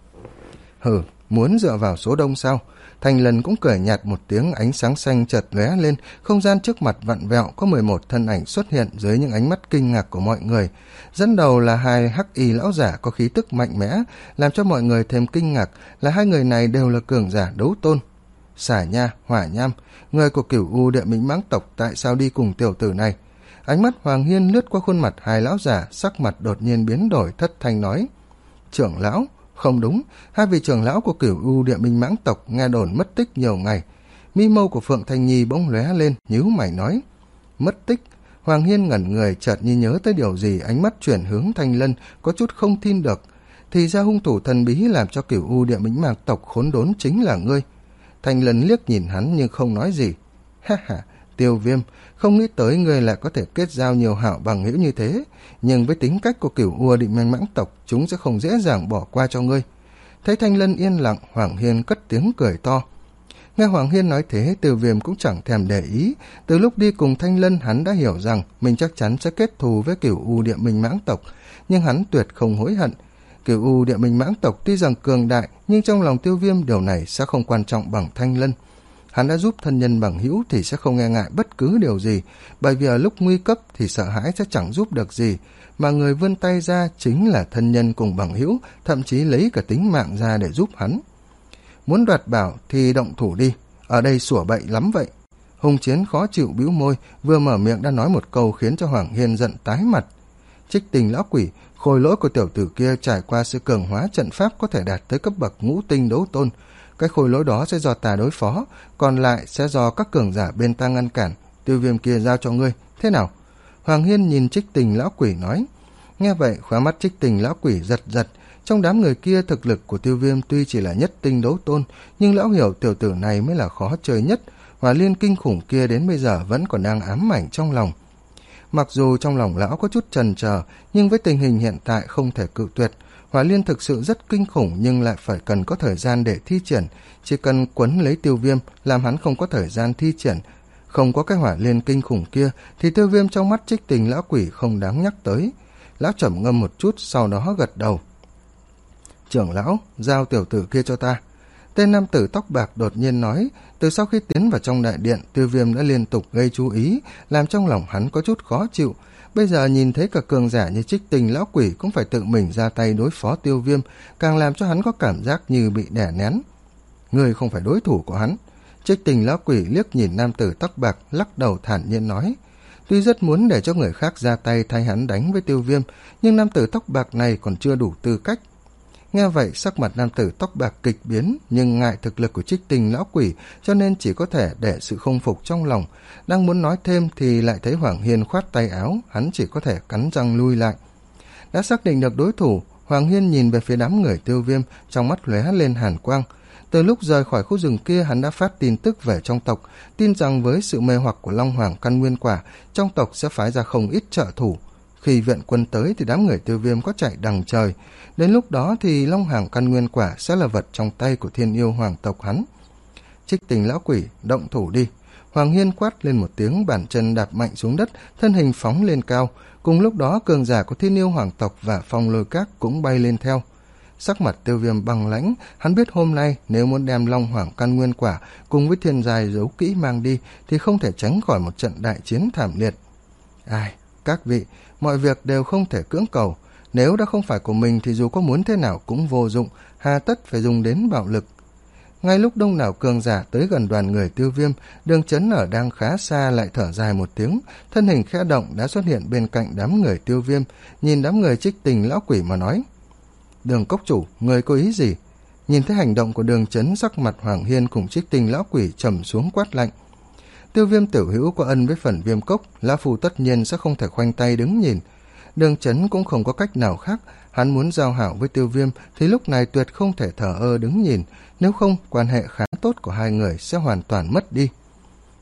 Hừ, muốn dựa vào số đông sao? Thành Lần cũng cười nhạt một tiếng, ánh sáng xanh chợt lóe lên, không gian trước mặt vặn vẹo, có mười một thân ảnh xuất hiện dưới những ánh mắt kinh ngạc của mọi người. Dẫn đầu là hai hắc y lão giả có khí tức mạnh mẽ, làm cho mọi người thêm kinh ngạc là hai người này đều là cường giả đấu tôn. Xả Nha, Hỏa Nham, người của Cửu U Địa Minh Mãng tộc tại sao đi cùng tiểu tử này? Ánh mắt Hoàng Hiên lướt qua khuôn mặt hai lão giả, sắc mặt đột nhiên biến đổi, thất thanh nói: Trưởng lão, không đúng, hai vị trưởng lão của Cửu U Địa Minh Mãng tộc nghe đồn mất tích nhiều ngày. Mi mâu của Phượng Thanh Nhi bỗng lóe lên, nhíu mày nói: Mất tích? Hoàng Hiên ngẩn người, chợt như nhớ tới điều gì, ánh mắt chuyển hướng Thanh Lân, có chút không tin được. Thì ra hung thủ thần bí làm cho Cửu U Địa Minh Mãng tộc khốn đốn chính là ngươi. Thanh Lân liếc nhìn hắn nhưng không nói gì. Ha ha, Tiêu Viêm, không nghĩ tới ngươi lại có thể kết giao nhiều hảo bằng hữu như thế, nhưng với tính cách của Cửu U Địa Minh Mãng tộc, chúng sẽ không dễ dàng bỏ qua cho ngươi. Thấy Thanh Lân yên lặng, Hoàng Hiên cất tiếng cười to. Nghe Hoàng Hiên nói thế, Tiêu Viêm cũng chẳng thèm để ý. Từ lúc đi cùng Thanh Lân, hắn đã hiểu rằng mình chắc chắn sẽ kết thù với Cửu U Địa Minh Mãng tộc, nhưng hắn tuyệt không hối hận. Cửu U Địa Minh Mãng tộc tuy rằng cường đại, nhưng trong lòng Tiêu Viêm điều này sẽ không quan trọng bằng Thanh Lân. Hắn đã giúp thân nhân bằng hữu thì sẽ không e ngại bất cứ điều gì, bởi vì ở lúc nguy cấp thì sợ hãi sẽ chẳng giúp được gì, mà người vươn tay ra chính là thân nhân cùng bằng hữu, thậm chí lấy cả tính mạng ra để giúp hắn. Muốn đoạt bảo thì động thủ đi, ở đây sủa bậy lắm vậy. Hùng Chiến khó chịu bĩu môi, vừa mở miệng đã nói một câu khiến cho Hoàng Hiên giận tái mặt. Trích Tình lão quỷ, khôi lỗi của tiểu tử kia trải qua sự cường hóa trận pháp có thể đạt tới cấp bậc ngũ tinh đấu tôn. Cái khôi lỗi đó sẽ do ta đối phó, còn lại sẽ do các cường giả bên ta ngăn cản. Tiêu Viêm kia giao cho ngươi, thế nào? Hoàng Hiên nhìn Trích Tình lão quỷ nói. Nghe vậy, khóe mắt Trích Tình lão quỷ giật giật. Trong đám người kia, thực lực của Tiêu Viêm tuy chỉ là nhất tinh đấu tôn, nhưng lão hiểu tiểu tử này mới là khó chơi nhất. Hỏa liên kinh khủng kia đến bây giờ vẫn còn đang ám ảnh trong lòng. Mặc dù trong lòng lão có chút chần chờ, nhưng với tình hình hiện tại không thể cự tuyệt. Hỏa liên thực sự rất kinh khủng, nhưng lại phải cần có thời gian để thi triển. Chỉ cần quấn lấy Tiêu Viêm, làm hắn không có thời gian thi triển. Không có cái hỏa liên kinh khủng kia, thì Tiêu Viêm trong mắt Trích Tình lão quỷ không đáng nhắc tới. Lão trầm ngâm một chút, sau đó gật đầu. Trưởng lão, giao tiểu tử kia cho ta. Tên nam tử tóc bạc đột nhiên nói. Từ sau khi tiến vào trong đại điện, Tiêu Viêm đã liên tục gây chú ý, làm trong lòng hắn có chút khó chịu. Bây giờ nhìn thấy cả cường giả như Trích Tình lão quỷ cũng phải tự mình ra tay đối phó Tiêu Viêm, càng làm cho hắn có cảm giác như bị đè nén. Người không phải đối thủ của hắn. Trích Tình lão quỷ liếc nhìn nam tử tóc bạc, lắc đầu thản nhiên nói. Tuy rất muốn để cho người khác ra tay thay hắn đánh với Tiêu Viêm, nhưng nam tử tóc bạc này còn chưa đủ tư cách. Nghe vậy, sắc mặt nam tử tóc bạc kịch biến, nhưng ngại thực lực của Trích Tình lão quỷ, cho nên chỉ có thể để sự không phục trong lòng. Đang muốn nói thêm thì lại thấy Hoàng Hiên khoát tay áo, hắn chỉ có thể cắn răng lui lại. Đã xác định được đối thủ, Hoàng Hiên nhìn về phía đám người Tiêu Viêm, trong mắt lóe lên hàn quang. Từ lúc rời khỏi khu rừng kia, hắn đã phát tin tức về trong tộc, tin rằng với sự mê hoặc của Long Hoàng căn nguyên quả, trong tộc sẽ phái ra không ít trợ thủ. Khi viện quân tới thì đám người Tiêu Viêm có chạy đằng trời. Đến lúc đó thì Long Hoàng căn nguyên quả sẽ là vật trong tay của Thiên Yêu hoàng tộc hắn. Trích Tình lão quỷ, động thủ đi. Hoàng Hiên quát lên một tiếng, bàn chân đạp mạnh xuống đất, thân hình phóng lên cao. Cùng lúc đó, cường giả của Thiên Yêu hoàng tộc và Phong Lôi Các cũng bay lên theo. Sắc mặt Tiêu Viêm băng lãnh, hắn biết hôm nay nếu muốn đem Long Hoàng căn nguyên quả cùng với thiên giai giấu kỹ mang đi thì không thể tránh khỏi một trận đại chiến thảm liệt. Ai, các vị, mọi việc đều không thể cưỡng cầu. Nếu đã không phải của mình thì dù có muốn thế nào cũng vô dụng, hà tất phải dùng đến bạo lực. Ngay lúc đông đảo cường giả tới gần đoàn người Tiêu Viêm, Đường Chấn ở đang khá xa lại thở dài một tiếng, thân hình khẽ động đã xuất hiện bên cạnh đám người Tiêu Viêm, nhìn đám người Trích Tình lão quỷ mà nói. Đường cốc chủ, người có ý gì? Nhìn thấy hành động của Đường Chấn, sắc mặt Hoàng Hiên cùng Trích Tình lão quỷ trầm xuống quát lạnh. Tiêu Viêm tiểu hữu có ân với phần Viêm cốc, lão phu tất nhiên sẽ không thể khoanh tay đứng nhìn. Đường Chấn cũng không có cách nào khác, hắn muốn giao hảo với Tiêu Viêm thì lúc này tuyệt không thể thờ ơ đứng nhìn, nếu không quan hệ khá tốt của hai người sẽ hoàn toàn mất đi.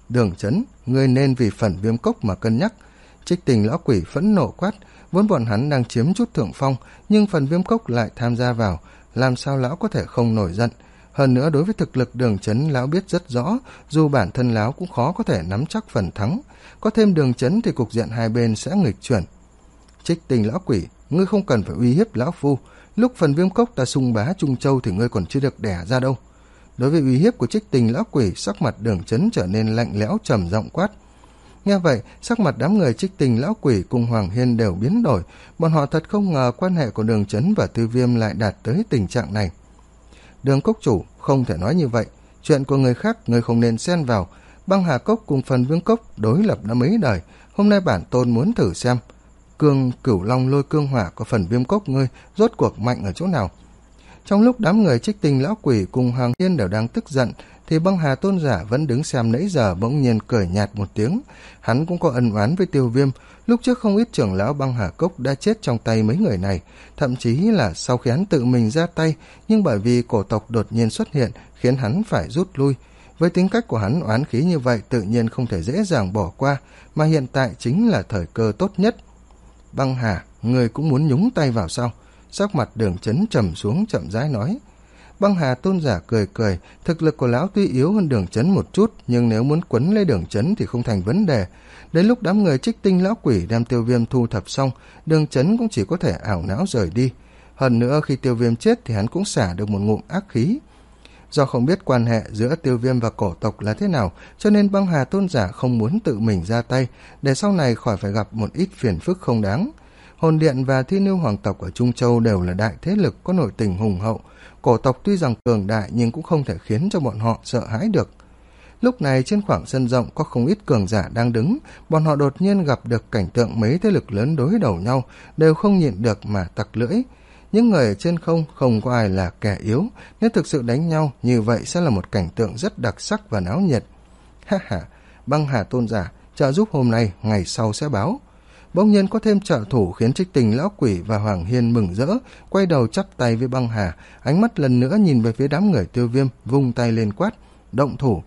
Đường Chấn, ngươi nên vì phần Viêm Cốc mà cân nhắc. Trích Tình lão quỷ phẫn nộ quát, vốn bọn hắn đang chiếm chút thượng phong, nhưng phần Viêm Cốc lại tham gia vào, làm sao lão có thể không nổi giận. Hơn nữa đối với thực lực Đường Chấn lão biết rất rõ, dù bản thân lão cũng khó có thể nắm chắc phần thắng, có thêm Đường Chấn thì cục diện hai bên sẽ nghịch chuyển. Trích Tình lão quỷ, ngươi không cần phải uy hiếp lão phu, lúc phần Viêm Cốc ta xung bá Trung Châu thì ngươi còn chưa được đẻ ra đâu. Đối với uy hiếp của Trích Tình lão quỷ, sắc mặt Đường Chấn trở nên lạnh lẽo trầm giọng quát. Nghe vậy, sắc mặt đám người Trích Tình lão quỷ cùng Hoàng Hiên đều biến đổi, bọn họ thật không ngờ quan hệ của Đường Chấn và Tiêu Viêm lại đạt tới tình trạng này. Đường Cốc chủ, không thể nói như vậy, chuyện của người khác người không nên xen vào. Băng Hà Cốc cùng phần Viêm Cốc đối lập đã mấy đời, hôm nay bản tôn muốn thử xem cương Cửu Long Lôi Cương Hỏa của phần Viêm Cốc ngươi rốt cuộc mạnh ở chỗ nào. Trong lúc đám người Trích Tình lão quỷ cùng Hoàng Hiên đều đang tức giận, thì Băng Hà tôn giả vẫn đứng xem nãy giờ bỗng nhiên cười nhạt một tiếng. Hắn cũng có ân oán với Tiêu Viêm, lúc trước không ít trưởng lão Băng Hà Cốc đã chết trong tay mấy người này, thậm chí là sau khi hắn tự mình ra tay, nhưng bởi vì cổ tộc đột nhiên xuất hiện khiến hắn phải rút lui. Với tính cách của hắn oán khí như vậy tự nhiên không thể dễ dàng bỏ qua, mà hiện tại chính là thời cơ tốt nhất. Băng Hà, người cũng muốn nhúng tay vào sao? Sắc mặt Đường Chấn trầm xuống chậm rãi nói. Băng Hà tôn giả cười cười, thực lực của lão tuy yếu hơn Đường Chấn một chút, nhưng nếu muốn quấn lấy Đường Chấn thì không thành vấn đề. Đến lúc đám người Trích Tinh lão quỷ đem Tiêu Viêm thu thập xong, Đường Chấn cũng chỉ có thể ảo não rời đi. Hơn nữa khi Tiêu Viêm chết thì hắn cũng xả được một ngụm ác khí. Do không biết quan hệ giữa Tiêu Viêm và cổ tộc là thế nào, cho nên Băng Hà tôn giả không muốn tự mình ra tay, để sau này khỏi phải gặp một ít phiền phức không đáng. Hồn Điện và Thiên Yêu hoàng tộc ở Trung Châu đều là đại thế lực có nội tình hùng hậu, cổ tộc tuy rằng cường đại nhưng cũng không thể khiến cho bọn họ sợ hãi được. Lúc này trên khoảng sân rộng có không ít cường giả đang đứng, bọn họ đột nhiên gặp được cảnh tượng mấy thế lực lớn đối đầu nhau, đều không nhịn được mà tặc lưỡi. Những người ở trên không không có ai là kẻ yếu, nếu thực sự đánh nhau như vậy sẽ là một cảnh tượng rất đặc sắc và náo nhiệt. Ha ha, Băng Hà tôn giả, trợ giúp hôm nay, ngày sau sẽ báo. Bỗng nhiên có thêm trợ thủ khiến Trích Tình lão quỷ và Hoàng Hiên mừng rỡ, quay đầu chắp tay với Băng Hà, ánh mắt lần nữa nhìn về phía đám người Tiêu Viêm, vung tay lên quát, động thủ.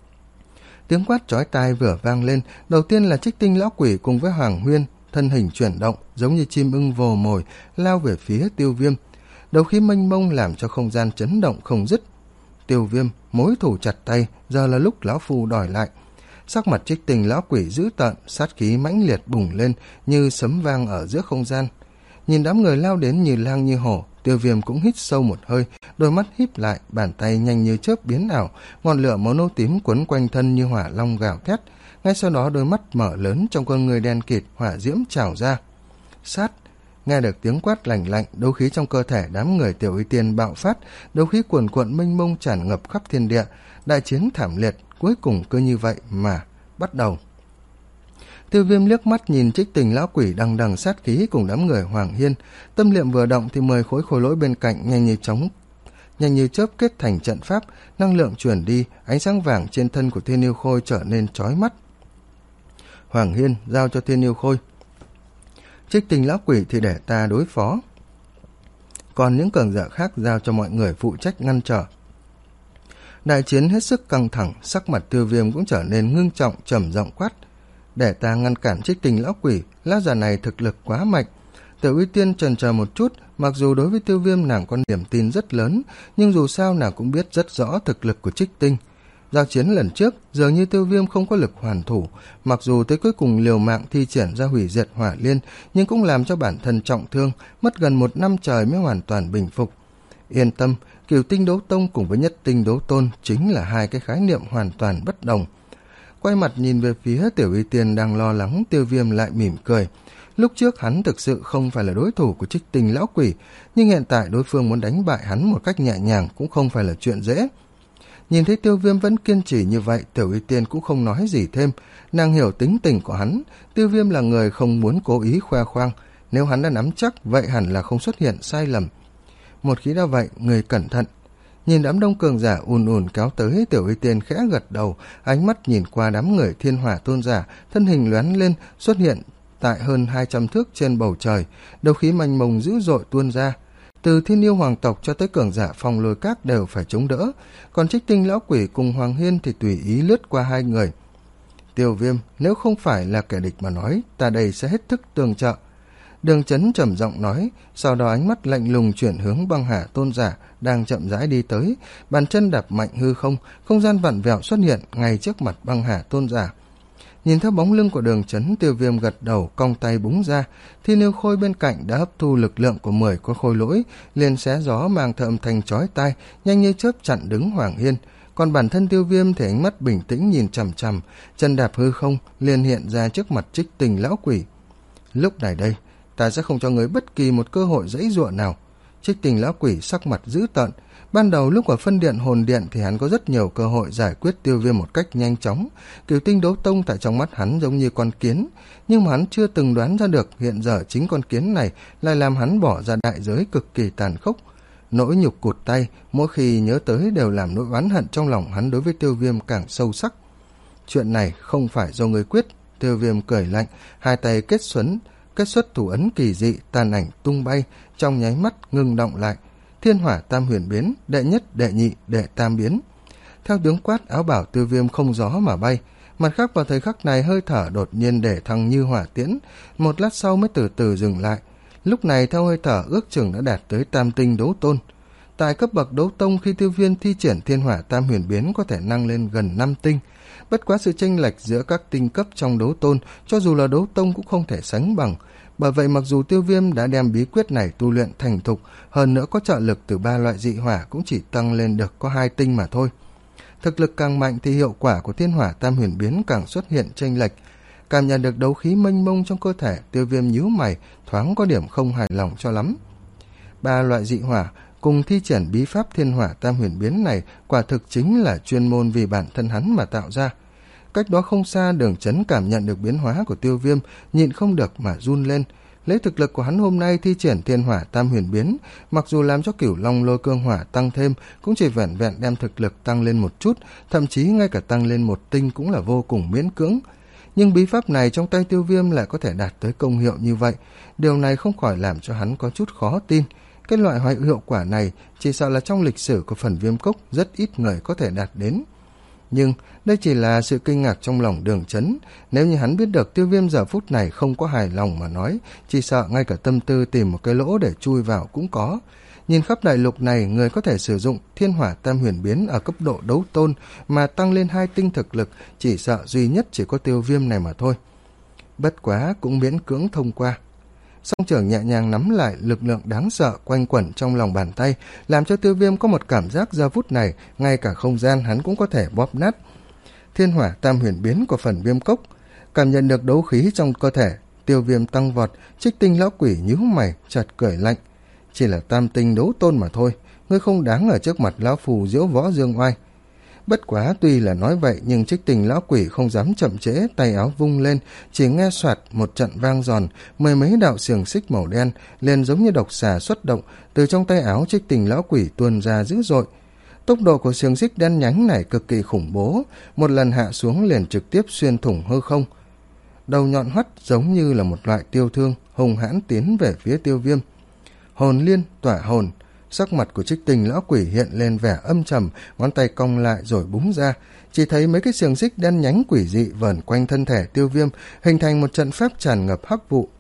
Tiếng quát chói tai vừa vang lên, đầu tiên là Trích Tinh lão quỷ cùng với Hoàng Huyên, thân hình chuyển động, giống như chim ưng vồ mồi, lao về phía Tiêu Viêm. Đầu khí mênh mông làm cho không gian chấn động không dứt. Tiêu Viêm, mối thủ chặt tay, giờ là lúc lão phu đòi lại. Sắc mặt Trích Tình lão quỷ dữ tợn, sát khí mãnh liệt bùng lên như sấm vang ở giữa không gian. Nhìn đám người lao đến như lang như hổ, Tiêu Viêm cũng hít sâu một hơi, đôi mắt híp lại, bàn tay nhanh như chớp biến ảo, ngọn lửa màu nâu tím quấn quanh thân như hỏa long gào thét. Ngay sau đó đôi mắt mở lớn, trong con người đen kịt, hỏa diễm trào ra. Sát! Nghe được tiếng quát lạnh lạnh, đấu khí trong cơ thể đám người Tiểu Y Tiên bạo phát, đấu khí cuồn cuộn mênh mông tràn ngập khắp thiên địa, đại chiến thảm liệt, cuối cùng cứ như vậy mà bắt đầu. Tiêu Viêm liếc mắt nhìn Trích Tình lão quỷ đằng đằng sát khí cùng đám người Hoàng Hiên, tâm niệm vừa động thì mười khối khối lỗi bên cạnh nhanh như chóng, nhanh như chớp kết thành trận pháp, năng lượng chuyển đi, ánh sáng vàng trên thân của Thiên Yêu Khôi trở nên chói mắt. Hoàng Hiên giao cho Thiên Yêu Khôi, Trích Tình lão quỷ thì để ta đối phó, còn những cường giả khác giao cho mọi người phụ trách ngăn trở. Đại chiến hết sức căng thẳng, sắc mặt Tiêu Viêm cũng trở nên ngưng trọng, trầm giọng quát, để ta ngăn cản Trích Tình lão quỷ, lão già này thực lực quá mạnh. Tiểu Y Tiên chần chờ một chút, mặc dù đối với Tiêu Viêm nàng có niềm tin rất lớn, nhưng dù sao nàng cũng biết rất rõ thực lực của Trích Tinh. Giao chiến lần trước, dường như Tiêu Viêm không có lực hoàn thủ, mặc dù tới cuối cùng liều mạng thi triển ra hủy diệt hỏa liên, nhưng cũng làm cho bản thân trọng thương, mất gần một năm trời mới hoàn toàn bình phục. Yên tâm, Cửu Tinh đấu tông cùng với Nhất Tinh đấu tôn chính là hai cái khái niệm hoàn toàn bất đồng. Quay mặt nhìn về phía Tiểu Y Tiên đang lo lắng, Tiêu Viêm lại mỉm cười. Lúc trước hắn thực sự không phải là đối thủ của Trích Tinh lão quỷ, nhưng hiện tại đối phương muốn đánh bại hắn một cách nhẹ nhàng cũng không phải là chuyện dễ. Nhìn thấy Tiêu Viêm vẫn kiên trì như vậy, Tiểu Y Tiên cũng không nói gì thêm. Nàng hiểu tính tình của hắn, Tiêu Viêm là người không muốn cố ý khoe khoang, nếu hắn đã nắm chắc vậy hẳn là không xuất hiện sai lầm. Một khi đã vậy, người cẩn thận. Nhìn đám đông cường giả ùn ùn kéo tới, Tiểu Y Tiên khẽ gật đầu, ánh mắt nhìn qua đám người Thiên Hỏa tôn giả, thân hình loáng lên xuất hiện tại hơn hai trăm thước trên bầu trời, đấu khí mênh mông dữ dội tuôn ra. Từ Thiên Yêu hoàng tộc cho tới cường giả Phong Lôi Các đều phải chống đỡ, còn Trích Tinh lão quỷ cùng Hoàng Hiên thì tùy ý lướt qua hai người. Tiêu Viêm, nếu không phải là kẻ địch mà nói, ta đây sẽ hết thức tương trợ. Đường Chấn trầm giọng nói, sau đó ánh mắt lạnh lùng chuyển hướng Băng Hà tôn giả đang chậm rãi đi tới, bàn chân đạp mạnh hư không, không gian vặn vẹo xuất hiện ngay trước mặt Băng Hà tôn giả. Nhìn theo bóng lưng của Đường Chấn, Tiêu Viêm gật đầu, cong tay búng ra, Thiên Yêu Khôi bên cạnh đã hấp thu lực lượng của mười con khôi lỗi, liền xé gió mang theo âm thanh chói tai, nhanh như chớp chặn đứng Hoàng Hiên. Còn bản thân Tiêu Viêm thì ánh mắt bình tĩnh nhìn chằm chằm, chân đạp hư không liền hiện ra trước mặt Trích Tình lão quỷ. Lúc này đây, ta sẽ không cho người bất kỳ một cơ hội giãy giụa nào. Trích Tình lão quỷ sắc mặt dữ tợn. Ban đầu lúc ở phân điện hồn điện thì hắn có rất nhiều cơ hội giải quyết Tiêu Viêm một cách nhanh chóng. Cửu tinh đấu tông tại trong mắt hắn giống như con kiến, nhưng mà hắn chưa từng đoán ra được hiện giờ chính con kiến này lại làm hắn bỏ ra đại giới cực kỳ tàn khốc. Nỗi nhục cụt tay mỗi khi nhớ tới đều làm nỗi oán hận trong lòng hắn đối với Tiêu Viêm càng sâu sắc. Chuyện này không phải do người quyết. Tiêu Viêm cười lạnh, hai tay kết xuấn kết xuất thủ ấn kỳ dị, tàn ảnh tung bay, trong nháy mắt ngưng động lại. Thiên hỏa tam huyền biến, đệ nhất, đệ nhị, đệ tam biến. Theo tiếng quát, áo bảo Tiêu Viêm không gió mà bay. Mặt khác vào thời khắc này hơi thở đột nhiên để thăng như hỏa tiễn, một lát sau mới từ từ dừng lại. Lúc này theo hơi thở ước chừng đã đạt tới tam tinh đấu tôn. Tại cấp bậc đấu tông, khi Tiêu Viêm thi triển thiên hỏa tam huyền biến có thể năng lên gần năm tinh. Bất quá sự chênh lệch giữa các tinh cấp trong đấu tôn, cho dù là đấu tông cũng không thể sánh bằng. Bởi vậy mặc dù Tiêu Viêm đã đem bí quyết này tu luyện thành thục, hơn nữa có trợ lực từ ba loại dị hỏa cũng chỉ tăng lên được có hai tinh mà thôi. Thực lực càng mạnh thì hiệu quả của thiên hỏa tam huyền biến càng xuất hiện chênh lệch. Cảm nhận được đấu khí mênh mông trong cơ thể, Tiêu Viêm nhíu mày, thoáng có điểm không hài lòng cho lắm. Ba loại dị hỏa cùng thi triển bí pháp thiên hỏa tam huyền biến này quả thực chính là chuyên môn vì bản thân hắn mà tạo ra. Cách đó không xa, Đường Chấn cảm nhận được biến hóa của Tiêu Viêm, nhịn không được mà run lên. Lấy thực lực của hắn hôm nay thi triển thiên hỏa tam huyền biến, mặc dù làm cho Cửu Long Lôi Cương Hỏa tăng thêm, cũng chỉ vẻn vẹn đem thực lực tăng lên một chút, thậm chí ngay cả tăng lên một tinh cũng là vô cùng miễn cưỡng. Nhưng bí pháp này trong tay Tiêu Viêm lại có thể đạt tới công hiệu như vậy, điều này không khỏi làm cho hắn có chút khó tin. Cái loại hoại hiệu quả này chỉ sợ là trong lịch sử của phần Viêm Cốc rất ít người có thể đạt đến. Nhưng đây chỉ là sự kinh ngạc trong lòng Đường Chấn. Nếu như hắn biết được Tiêu Viêm giờ phút này không có hài lòng mà nói, chỉ sợ ngay cả tâm tư tìm một cái lỗ để chui vào cũng có. Nhìn khắp đại lục này, người có thể sử dụng thiên hỏa tam huyền biến ở cấp độ đấu tôn mà tăng lên hai tinh thực lực, chỉ sợ duy nhất chỉ có Tiêu Viêm này mà thôi. Bất quá cũng miễn cưỡng thông qua. Song trưởng nhẹ nhàng nắm lại, lực lượng đáng sợ quanh quẩn trong lòng bàn tay, làm cho Tiêu Viêm có một cảm giác giờ phút này ngay cả không gian hắn cũng có thể bóp nát. Thiên hỏa tam huyền biến của phần Viêm Cốc, cảm nhận được đấu khí trong cơ thể, Tiêu Viêm tăng vọt. Trích Tinh lão quỷ nhíu mày, chợt cười lạnh, chỉ là tam tinh đấu tôn mà thôi, ngươi không đáng ở trước mặt lão phù diễu võ dương oai. Bất quá tuy là nói vậy, nhưng Trích Tình lão quỷ không dám chậm trễ, tay áo vung lên, chỉ nghe soạt một trận vang giòn, mười mấy đạo xiềng xích màu đen liền giống như độc xà xuất động, từ trong tay áo Trích Tình lão quỷ tuôn ra dữ dội. Tốc độ của xiềng xích đen nhánh này cực kỳ khủng bố, một lần hạ xuống liền trực tiếp xuyên thủng hư không. Đầu nhọn hoắt giống như là một loại tiêu thương, hùng hãn tiến về phía Tiêu Viêm. Hồn liên tỏa hồn. Sắc mặt của Trích Tình lão quỷ hiện lên vẻ âm trầm, ngón tay cong lại rồi búng ra, chỉ thấy mấy cái xiềng xích đen nhánh quỷ dị vờn quanh thân thể Tiêu Viêm, hình thành một trận pháp tràn ngập hắc vụ,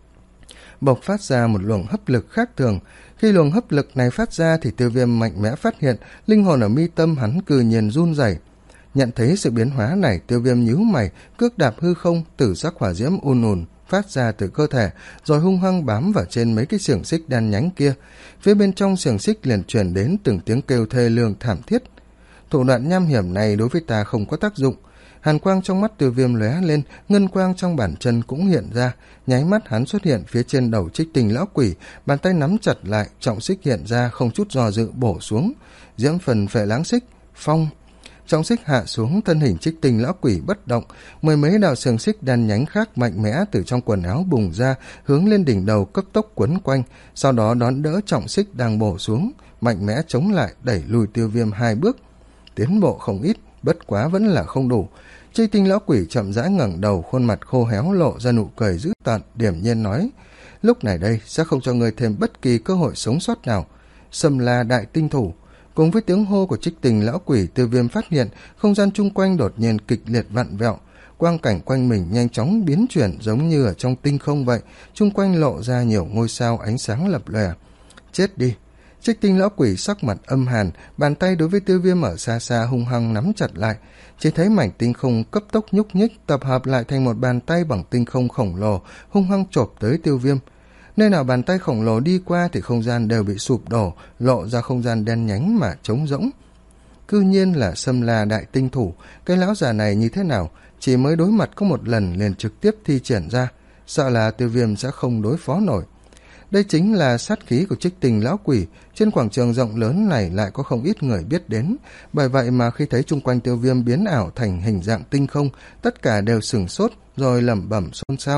bộc phát ra một luồng hấp lực khác thường. Khi luồng hấp lực này phát ra thì Tiêu Viêm mạnh mẽ phát hiện linh hồn ở mi tâm hắn cư nhiên run rẩy. Nhận thấy sự biến hóa này, Tiêu Viêm nhíu mày, cước đạp hư không, tử sắc hỏa diễm ùn ùn phát ra từ cơ thể, rồi hung hăng bám vào trên mấy cái xiềng xích đen nhánh kia. Phía bên trong xiềng xích liền truyền đến từng tiếng kêu thê lương thảm thiết. Thủ đoạn nham hiểm này đối với ta không có tác dụng. Hàn quang trong mắt Tiêu Viêm lóe lên, ngân quang trong bàn chân cũng hiện ra, nháy mắt hắn xuất hiện phía trên đầu Trích Tình lão quỷ, bàn tay nắm chặt lại, trọng xích hiện ra, không chút do dự bổ xuống. Diễm phần phệ lãng xích, phong. Trọng xích hạ xuống, thân hình Trích Tình lão quỷ bất động, mười mấy đạo xiềng xích đen nhánh khác mạnh mẽ từ trong quần áo bùng ra, hướng lên đỉnh đầu cấp tốc quấn quanh, sau đó đón đỡ trọng xích đang bổ xuống, mạnh mẽ chống lại, đẩy lùi Tiêu Viêm hai bước. Tiến bộ không ít, bất quá vẫn là không đủ. Trích Tinh lão quỷ chậm rãi ngẩng đầu, khuôn mặt khô héo lộ ra nụ cười dữ tợn, điềm nhiên nói: lúc này đây sẽ không cho ngươi thêm bất kỳ cơ hội sống sót nào. Sâm La đại tinh thủ. Cùng với tiếng hô của Trích Tình lão quỷ, Tiêu Viêm phát hiện không gian chung quanh đột nhiên kịch liệt vặn vẹo, quang cảnh quanh mình nhanh chóng biến chuyển giống như ở trong tinh không vậy, chung quanh lộ ra nhiều ngôi sao ánh sáng lập lòe. Chết đi! Trích tinh lão quỷ sắc mặt âm hàn, bàn tay đối với Tiêu Viêm ở xa xa hung hăng nắm chặt lại. Chỉ thấy mảnh tinh không cấp tốc nhúc nhích, tập hợp lại thành một bàn tay bằng tinh không khổng lồ, hung hăng chộp tới Tiêu Viêm. Nơi nào bàn tay khổng lồ đi qua thì không gian đều bị sụp đổ, lộ ra không gian đen nhánh mà trống rỗng. Cư nhiên là Sâm La đại tinh thủ, cái lão già này như thế nào, chỉ mới đối mặt có một lần liền trực tiếp thi triển ra, sợ là Tiêu Viêm sẽ không đối phó nổi. Đây chính là sát khí của Trích Tinh lão quỷ, trên quảng trường rộng lớn này lại có không ít người biết đến, bởi vậy mà khi thấy chung quanh Tiêu Viêm biến ảo thành hình dạng tinh không, tất cả đều sửng sốt rồi lẩm bẩm xôn xao.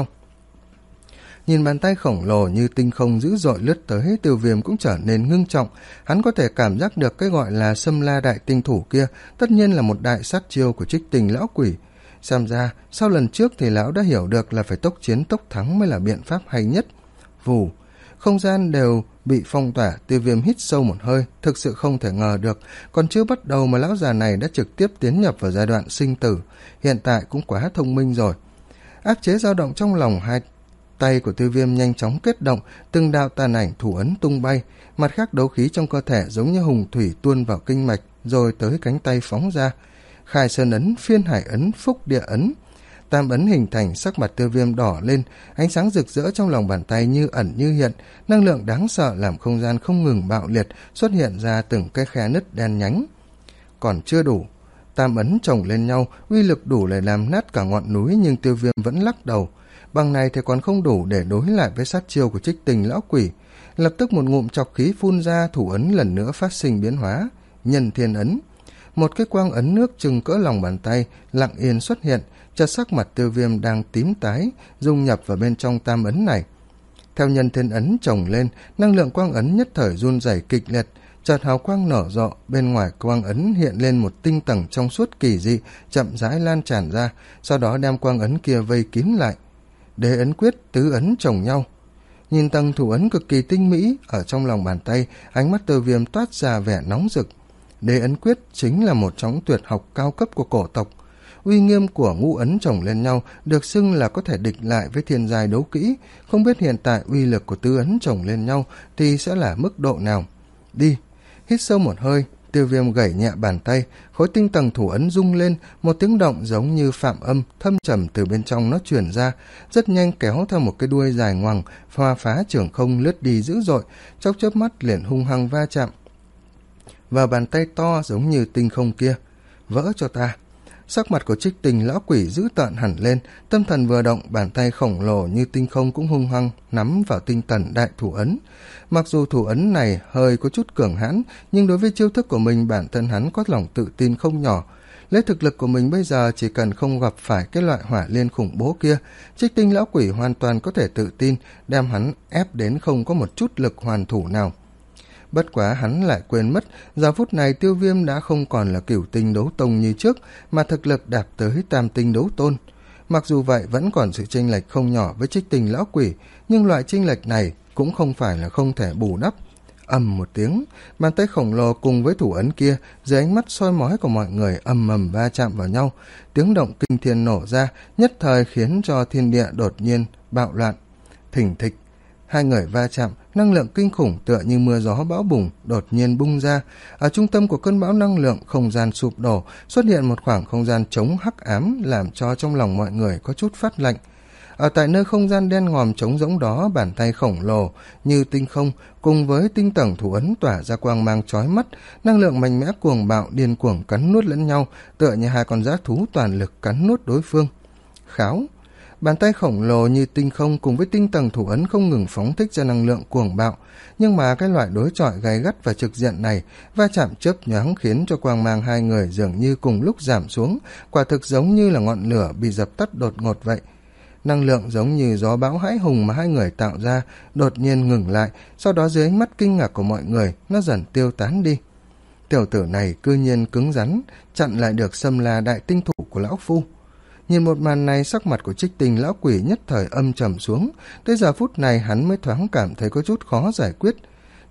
Nhìn bàn tay khổng lồ như tinh không dữ dội lướt tới, Tiêu Viêm cũng trở nên ngưng trọng, hắn có thể cảm giác được cái gọi là Sâm La đại tinh thủ kia, tất nhiên là một đại sát chiêu của Trích Tinh lão quỷ. Xem ra, sau lần trước thì lão đã hiểu được là phải tốc chiến tốc thắng mới là biện pháp hay nhất. Vù, không gian đều bị phong tỏa, Tiêu Viêm hít sâu một hơi, thực sự không thể ngờ được, còn chưa bắt đầu mà lão già này đã trực tiếp tiến nhập vào giai đoạn sinh tử, hiện tại cũng quá thông minh rồi. Áp chế dao động trong lòng, hai tay của Tiêu Viêm nhanh chóng kết động, từng đạo tàn ảnh thủ ấn tung bay, mặt khác đấu khí trong cơ thể giống như hùng thủy tuôn vào kinh mạch, rồi tới cánh tay phóng ra. Khai sơn ấn, phiên hải ấn, phúc địa ấn, tam ấn hình thành, sắc mặt Tiêu Viêm đỏ lên, ánh sáng rực rỡ trong lòng bàn tay như ẩn như hiện, năng lượng đáng sợ làm không gian không ngừng bạo liệt, xuất hiện ra từng cái khe nứt đen nhánh. Còn chưa đủ, tam ấn chồng lên nhau, uy lực đủ để làm nát cả ngọn núi, nhưng Tiêu Viêm vẫn lắc đầu. Bằng này thì còn không đủ để đối lại với sát chiêu của Trích Tinh lão quỷ. Lập tức một ngụm chọc khí phun ra, thủ ấn lần nữa phát sinh biến hóa, nhân thiên ấn. Một cái quang ấn nước chừng cỡ lòng bàn tay lặng yên xuất hiện, chợt sắc mặt Tiêu Viêm đang tím tái, dung nhập vào bên trong tam ấn này. Theo nhân thiên ấn chồng lên, năng lượng quang ấn nhất thời run rẩy kịch liệt, chợt hào quang nở rộ, bên ngoài quang ấn hiện lên một tinh tầng trong suốt kỳ dị, chậm rãi lan tràn ra, sau đó đem quang ấn kia vây kín lại. Đế ấn quyết, tứ ấn chồng nhau. Nhìn tầng thủ ấn cực kỳ tinh mỹ ở trong lòng bàn tay, ánh mắt Tiêu Viêm toát ra vẻ nóng rực. Đế ấn quyết chính là một trong tuyệt học cao cấp của cổ tộc. Uy nghiêm của ngũ ấn chồng lên nhau được xưng là có thể địch lại với thiên giai đấu kỹ, không biết hiện tại uy lực của tứ ấn chồng lên nhau thì sẽ là mức độ nào. Đi! Hít sâu một hơi, Tiêu Viêm gẩy nhẹ bàn tay, khối tinh tầng thủ ấn rung lên, một tiếng động giống như phạm âm thâm trầm từ bên trong nó truyền ra, rất nhanh kéo theo một cái đuôi dài ngoằng, hoa phá trường không lướt đi dữ dội, chốc chớp mắt liền hung hăng va chạm vào bàn tay to giống như tinh không kia. Vỡ cho ta! Sắc mặt của Trích Tinh lão quỷ dữ tợn hẳn lên, tâm thần vừa động, bàn tay khổng lồ như tinh không cũng hung hăng nắm vào tinh tần đại thủ ấn. Mặc dù thủ ấn này hơi có chút cường hãn, nhưng đối với chiêu thức của mình, bản thân hắn có lòng tự tin không nhỏ. Lấy thực lực của mình bây giờ, chỉ cần không gặp phải cái loại hỏa liên khủng bố kia, Trích Tinh lão quỷ hoàn toàn có thể tự tin đem hắn ép đến không có một chút lực hoàn thủ nào. Bất quá hắn lại quên mất, giờ phút này Tiêu Viêm đã không còn là cửu tinh đấu tông như trước, mà thực lực đạt tới tam tinh đấu tôn. Mặc dù vậy vẫn còn sự chênh lệch không nhỏ với Trích Tinh lão quỷ, nhưng loại chênh lệch này cũng không phải là không thể bù đắp. Ầm một tiếng, bàn tay khổng lồ cùng với thủ ấn kia dưới ánh mắt soi mói của mọi người ầm ầm va chạm vào nhau, tiếng động kinh thiên nổ ra, nhất thời khiến cho thiên địa đột nhiên bạo loạn. Thình thịch, hai người va chạm, năng lượng kinh khủng tựa như mưa gió bão bùng đột nhiên bung ra. Ở trung tâm của cơn bão năng lượng, không gian sụp đổ, xuất hiện một khoảng không gian trống hắc ám, làm cho trong lòng mọi người có chút phát lạnh. Ở tại nơi không gian đen ngòm trống rỗng đó, bàn tay khổng lồ như tinh không cùng với tinh tầng thủ ấn tỏa ra quang mang chói mắt, năng lượng mạnh mẽ cuồng bạo điên cuồng cắn nuốt lẫn nhau, tựa như hai con dã thú toàn lực cắn nuốt đối phương. Kháo! Bàn tay khổng lồ như tinh không cùng với tinh tầng thủ ấn không ngừng phóng thích ra năng lượng cuồng bạo, nhưng mà cái loại đối chọi gay gắt và trực diện này, va chạm chớp nhoáng khiến cho quang mang hai người dường như cùng lúc giảm xuống, quả thực giống như là ngọn lửa bị dập tắt đột ngột vậy. Năng lượng giống như gió bão hãi hùng mà hai người tạo ra đột nhiên ngừng lại, sau đó dưới ánh mắt kinh ngạc của mọi người, nó dần tiêu tán đi. Tiểu tử này cư nhiên cứng rắn chặn lại được Sâm La đại tinh thủ của lão phu. Nhìn một màn này, sắc mặt của Trích Tinh lão quỷ nhất thời âm trầm xuống, tới giờ phút này hắn mới thoáng cảm thấy có chút khó giải quyết.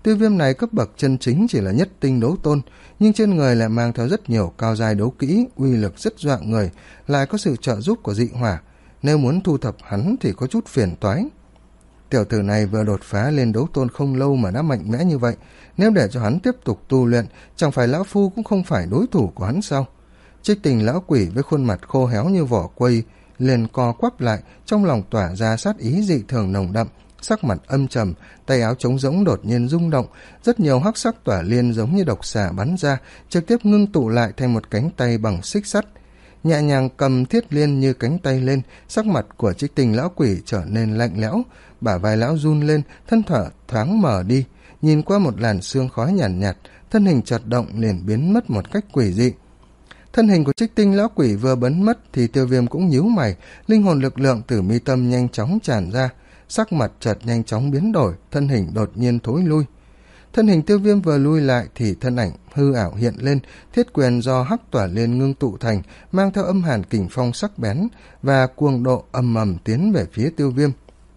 Tiêu viêm này cấp bậc chân chính chỉ là nhất tinh đấu tôn, nhưng trên người lại mang theo rất nhiều cao giai đấu kỹ, uy lực rất dọa người, lại có sự trợ giúp của dị hỏa. Nếu muốn thu thập hắn thì có chút phiền toái. Tiểu tử này vừa đột phá lên đấu tôn không lâu mà đã mạnh mẽ như vậy, nếu để cho hắn tiếp tục tu luyện, chẳng phải lão phu cũng không phải đối thủ của hắn sao? Trích Tình lão quỷ với khuôn mặt khô héo như vỏ quây liền co quắp lại, trong lòng tỏa ra sát ý dị thường nồng đậm, sắc mặt âm trầm, tay áo trống rỗng đột nhiên rung động, rất nhiều hắc sắc tỏa liên giống như độc xà bắn ra, trực tiếp ngưng tụ lại thành một cánh tay bằng xích sắt. Nhẹ nhàng cầm thiết liên như cánh tay lên, sắc mặt của Trích Tình lão quỷ trở nên lạnh lẽo, bả vai lão run lên, thân thở thoáng mở đi, nhìn qua một làn sương khói nhàn nhạt, nhạt, thân hình chợt động liền biến mất một cách quỷ dị. Thân hình của Trích Tinh lão quỷ vừa biến mất thì Tiêu Viêm cũng nhíu mày, linh hồn lực lượng từ mi tâm nhanh chóng tràn ra, sắc mặt chợt nhanh chóng biến đổi, thân hình đột nhiên thối lui. Thân hình Tiêu Viêm vừa lui lại thì thân ảnh hư ảo hiện lên, thiết quyền do hắc tỏa liên ngưng tụ thành, mang theo âm hàn kình phong sắc bén và cuồng độ ầm ầm tiến về phía Tiêu Viêm.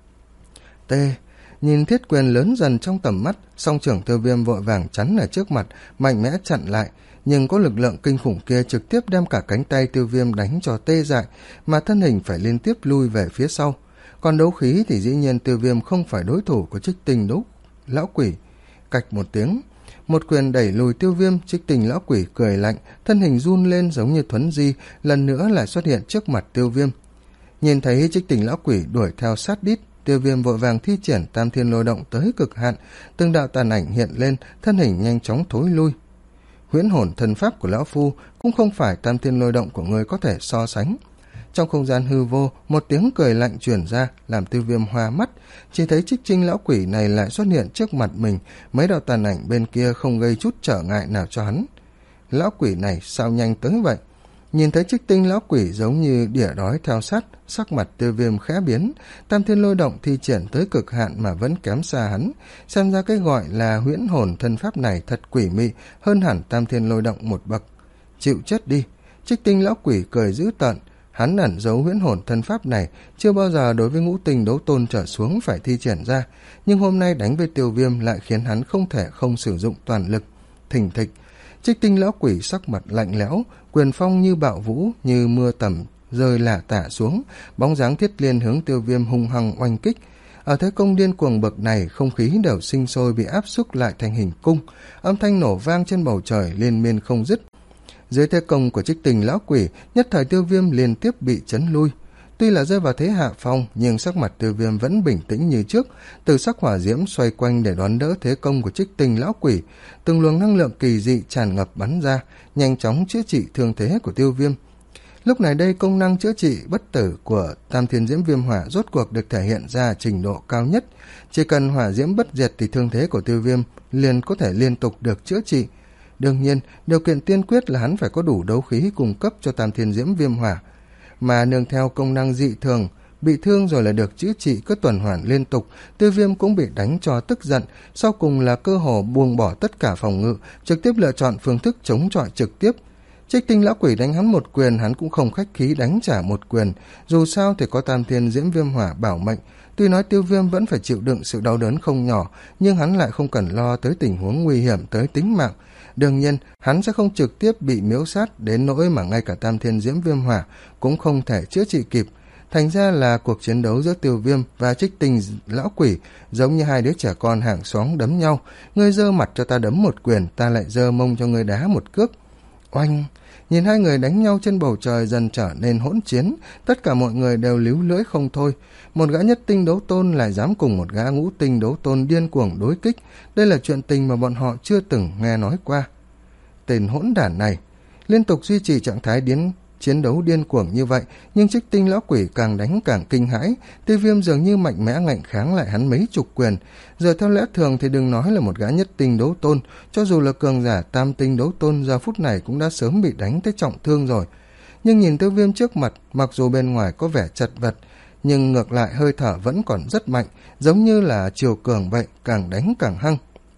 T. Nhìn thiết quyền lớn dần trong tầm mắt, song trưởng Tiêu Viêm vội vàng chắn ở trước mặt, mạnh mẽ chặn lại, nhưng có lực lượng kinh khủng kia trực tiếp đem cả cánh tay Tiêu Viêm đánh cho tê dại, mà thân hình phải liên tiếp lui về phía sau. Còn đấu khí thì dĩ nhiên Tiêu Viêm không phải đối thủ của Trích Tình đấu lão quỷ. Cạch một tiếng, một quyền đẩy lùi Tiêu Viêm, Trích Tình lão quỷ cười lạnh, thân hình run lên giống như thuấn di, lần nữa lại xuất hiện trước mặt Tiêu Viêm. Nhìn thấy Trích Tình lão quỷ đuổi theo sát đít, Tiêu Viêm vội vàng thi triển Tam Thiên Lôi Động tới cực hạn, từng đạo tàn ảnh hiện lên, thân hình nhanh chóng thối lui. Huyễn hồn thần pháp của lão phu cũng không phải Tam Thiên Lôi Động của người có thể so sánh. Trong không gian hư vô, một tiếng cười lạnh truyền ra, làm Tiêu Viêm hoa mắt, chỉ thấy Trích Tinh lão quỷ này lại xuất hiện trước mặt mình, mấy đạo tàn ảnh bên kia không gây chút trở ngại nào cho hắn. Lão quỷ này sao nhanh tới vậy? Nhìn thấy Trích Tinh lão quỷ giống như đỉa đói theo sát, sắc mặt Tiêu Viêm khẽ biến, Tam Thiên Lôi Động thi triển tới cực hạn mà vẫn kém xa hắn, xem ra cái gọi là huyễn hồn thân pháp này thật quỷ mị, hơn hẳn Tam Thiên Lôi Động một bậc. Chịu chết đi! Trích Tinh lão quỷ cười dữ tợn, hắn ẩn giấu huyễn hồn thân pháp này chưa bao giờ đối với ngũ tinh đấu tôn trở xuống phải thi triển ra, nhưng hôm nay đánh với Tiêu Viêm lại khiến hắn không thể không sử dụng toàn lực. Thình thịch, Trích Tinh lão quỷ sắc mặt lạnh lẽo, quyền phong như bạo vũ, như mưa tầm rơi lả tả xuống, bóng dáng thiết liên hướng Tiêu Viêm hung hăng oanh kích. Ở thế công điên cuồng bậc này, không khí đều sinh sôi bị áp xúc lại thành hình cung, âm thanh nổ vang trên bầu trời liên miên không dứt. Dưới thế công của Trích Tình lão quỷ, nhất thời Tiêu Viêm liên tiếp bị chấn lui. Tuy là rơi vào thế hạ phong, nhưng sắc mặt Tiêu Viêm vẫn bình tĩnh như trước, từ sắc hỏa diễm xoay quanh để đón đỡ thế công của Trích Tình lão quỷ, từng luồng năng lượng kỳ dị tràn ngập bắn ra, nhanh chóng chữa trị thương thế của Tiêu Viêm. Lúc này đây công năng chữa trị bất tử của Tam Thiên Diễm Viêm Hỏa rốt cuộc được thể hiện ra trình độ cao nhất, chỉ cần hỏa diễm bất diệt thì thương thế của Tiêu Viêm liền có thể liên tục được chữa trị. Đương nhiên, điều kiện tiên quyết là hắn phải có đủ đấu khí cung cấp cho Tam Thiên Diễm Viêm Hỏa, mà nương theo công năng dị thường, bị thương rồi là được chữa trị cứ tuần hoàn liên tục, Tiêu Viêm cũng bị đánh cho tức giận, sau cùng là cơ hồ buông bỏ tất cả phòng ngự, trực tiếp lựa chọn phương thức chống chọi trực tiếp. Trích Tinh lão quỷ đánh hắn một quyền, hắn cũng không khách khí đánh trả một quyền, dù sao thì có Tam Thiên Diễm Viêm Hỏa bảo mệnh. Tuy nói Tiêu Viêm vẫn phải chịu đựng sự đau đớn không nhỏ, nhưng hắn lại không cần lo tới tình huống nguy hiểm tới tính mạng. Đương nhiên, hắn sẽ không trực tiếp bị miễu sát đến nỗi mà ngay cả Tam Thiên Diễm Viêm Hỏa cũng không thể chữa trị kịp. Thành ra là cuộc chiến đấu giữa Tiêu Viêm và Trích Tinh lão quỷ giống như hai đứa trẻ con hàng xóm đấm nhau, ngươi giơ mặt cho ta đấm một quyền, ta lại giơ mông cho ngươi đá một cước. Oanh! Nhìn hai người đánh nhau trên bầu trời dần trở nên hỗn chiến, tất cả mọi người đều líu lưỡi không thôi. Một gã nhất tinh đấu tôn lại dám cùng một gã ngũ tinh đấu tôn điên cuồng đối kích, đây là chuyện tình mà bọn họ chưa từng nghe nói qua. Tên hỗn đản này liên tục duy trì trạng thái điên chiến đấu điên cuồng như vậy, nhưng Trích Tinh lão quỷ càng đánh càng kinh hãi. Tiêu Viêm dường như mạnh mẽ ngạnh kháng lại hắn mấy chục quyền. Giờ theo lẽ thường thì đừng nói là một gã nhất tinh đấu tôn, cho dù là cường giả tam tinh đấu tôn giờ phút này cũng đã sớm bị đánh tới trọng thương rồi. Nhưng nhìn Tiêu Viêm trước mặt, mặc dù bên ngoài có vẻ chật vật, nhưng ngược lại hơi thở vẫn còn rất mạnh, giống như là triều cường vậy, càng đánh càng hăng.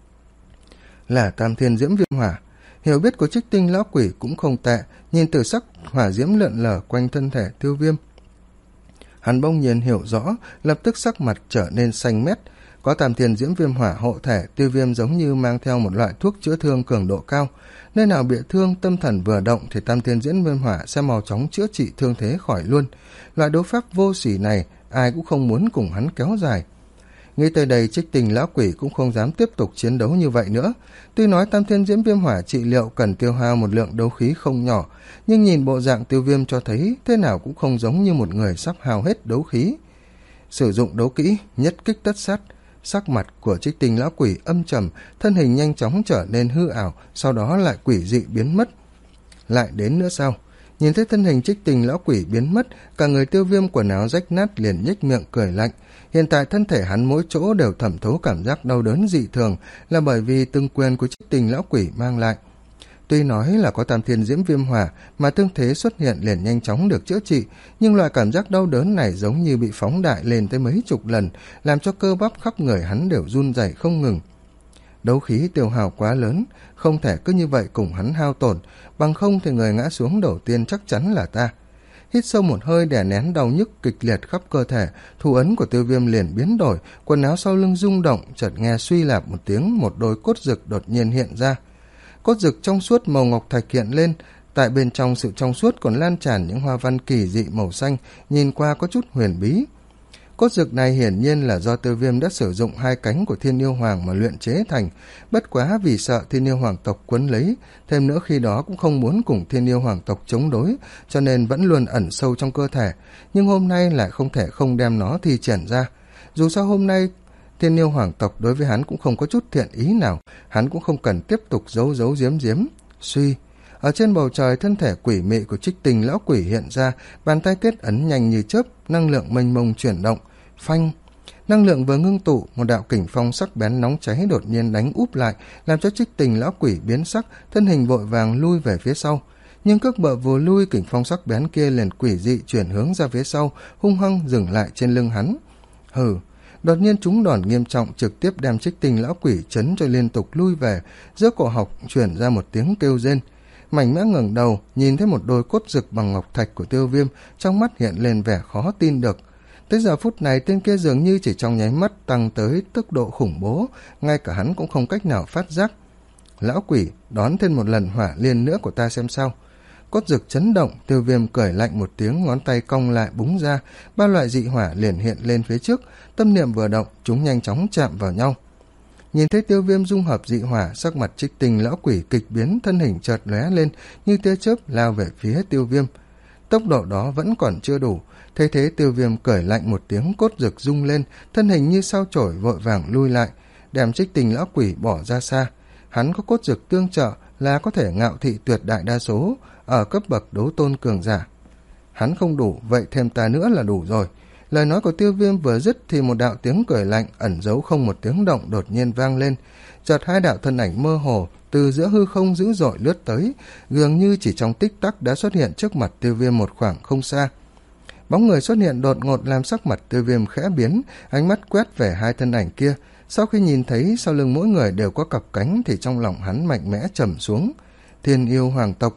Là Tam Thiên Diễm Viêm Hỏa. Hiểu biết của Trích Tinh lão quỷ cũng không tệ, nhìn từ sắc hỏa diễm lượn lờ quanh thân thể Tiêu Viêm, hắn bỗng nhiên hiểu rõ, lập tức sắc mặt trở nên xanh mét. Có tam thiên diễm viêm hỏa hộ thể, Tiêu Viêm giống như mang theo một loại thuốc chữa thương cường độ cao. Nơi nào bị thương, tâm thần vừa động thì tam thiên diễm viêm hỏa sẽ mau chóng chữa trị thương thế khỏi luôn. Loại đấu pháp vô sỉ này ai cũng không muốn cùng hắn kéo dài. Nghĩ tới đây, Trích Tình lão quỷ cũng không dám tiếp tục chiến đấu như vậy nữa. Tuy nói tam thiên diễm viêm hỏa trị liệu cần tiêu hao một lượng đấu khí không nhỏ, nhưng nhìn bộ dạng Tiêu Viêm cho thấy thế nào cũng không giống như một người sắp hao hết đấu khí. Sử dụng đấu kỹ nhất kích tất sát. Sắc mặt của Trích Tình lão quỷ âm trầm, thân hình nhanh chóng trở nên hư ảo, sau đó lại quỷ dị biến mất. Lại đến nữa sao? Nhìn thấy thân hình Trích Tình lão quỷ biến mất, cả người Tiêu Viêm quần áo rách nát liền nhếch miệng cười lạnh. Hiện tại thân thể hắn mỗi chỗ đều thẩm thấu cảm giác đau đớn dị thường, là bởi vì từng quyền của Trích Tình lão quỷ mang lại. Tuy nói là có tam thiên diễm viêm hỏa mà thương thế xuất hiện liền nhanh chóng được chữa trị, nhưng loại cảm giác đau đớn này giống như bị phóng đại lên tới mấy chục lần, làm cho cơ bắp khắp người hắn đều run rẩy không ngừng. Đấu khí tiêu hao quá lớn, không thể cứ như vậy cùng hắn hao tổn, bằng không thì người ngã xuống đầu tiên chắc chắn là ta. Hít sâu một hơi đè nén đau nhức kịch liệt khắp cơ thể, thủ ấn của Tiêu Viêm liền biến đổi, quần áo sau lưng rung động, chợt nghe suy lạp một tiếng, một đôi cốt rực đột nhiên hiện ra. Cốt rực trong suốt màu ngọc thạch hiện lên, tại bên trong sự trong suốt còn lan tràn những hoa văn kỳ dị màu xanh, nhìn qua có chút huyền bí. Cốt rực này hiển nhiên là do Tiêu Viêm đã sử dụng hai cánh của Thiên Yêu Hoàng mà luyện chế thành, bất quá vì sợ Thiên Yêu Hoàng tộc quấn lấy, thêm nữa khi đó cũng không muốn cùng Thiên Yêu Hoàng tộc chống đối, cho nên vẫn luôn ẩn sâu trong cơ thể, nhưng hôm nay lại không thể không đem nó thi triển ra. Dù sao hôm nay Thiên Yêu Hoàng tộc đối với hắn cũng không có chút thiện ý nào, hắn cũng không cần tiếp tục giấu giấu giếm giếm. Suy, ở trên bầu trời thân thể quỷ mị của Trích Tình lão quỷ hiện ra, bàn tay kết ấn nhanh như chớp, năng lượng mênh mông chuyển động. Phanh, năng lượng vừa ngưng tụ, một đạo kình phong sắc bén nóng cháy đột nhiên đánh úp lại, làm cho Trích Tình lão quỷ biến sắc, thân hình vội vàng lui về phía sau. Nhưng cước bợ vừa lui, kình phong sắc bén kia liền quỷ dị chuyển hướng ra phía sau, hung hăng dừng lại trên lưng hắn. Hừ, đột nhiên trúng đòn nghiêm trọng, trực tiếp đem Trích Tình lão quỷ chấn cho liên tục lui về, giữa cổ họng truyền ra một tiếng kêu rên. Mảnh mẽ ngẩng đầu, nhìn thấy một đôi cốt rực bằng ngọc thạch của Tiêu Viêm, trong mắt hiện lên vẻ khó tin được. Tới giờ phút này, tên kia dường như chỉ trong nháy mắt tăng tới tốc độ khủng bố, ngay cả hắn cũng không cách nào phát giác. Lão quỷ, đón thêm một lần hỏa liên nữa của ta xem sao. Cốt rực chấn động, Tiêu Viêm cười lạnh một tiếng, ngón tay cong lại búng ra, ba loại dị hỏa liền hiện lên phía trước, tâm niệm vừa động, chúng nhanh chóng chạm vào nhau. Nhìn thấy Tiêu Viêm dung hợp dị hỏa, sắc mặt Trích Tình lão quỷ kịch biến, thân hình chợt lóe lên như tia chớp lao về phía Tiêu Viêm. Tốc độ đó vẫn còn chưa đủ, thấy thế Tiêu Viêm cười lạnh một tiếng, cốt rực rung lên, thân hình như sao chổi vội vàng lui lại, đem Trích Tình lão quỷ bỏ ra xa. Hắn có cốt rực tương trợ là có thể ngạo thị tuyệt đại đa số ở cấp bậc đấu tôn cường giả. Hắn không đủ, vậy thêm ta nữa là đủ rồi. Lời nói của Tiêu Viêm vừa dứt thì một đạo tiếng cười lạnh ẩn giấu không một tiếng động đột nhiên vang lên, chợt hai đạo thân ảnh mơ hồ từ giữa hư không dữ dội lướt tới, dường như chỉ trong tích tắc đã xuất hiện trước mặt Tiêu Viêm một khoảng không xa. Bóng người xuất hiện đột ngột làm sắc mặt Tiêu Viêm khẽ biến, ánh mắt quét về hai thân ảnh kia. Sau khi nhìn thấy sau lưng mỗi người đều có cặp cánh thì trong lòng hắn mạnh mẽ trầm xuống. Thiên Yêu Hoàng tộc,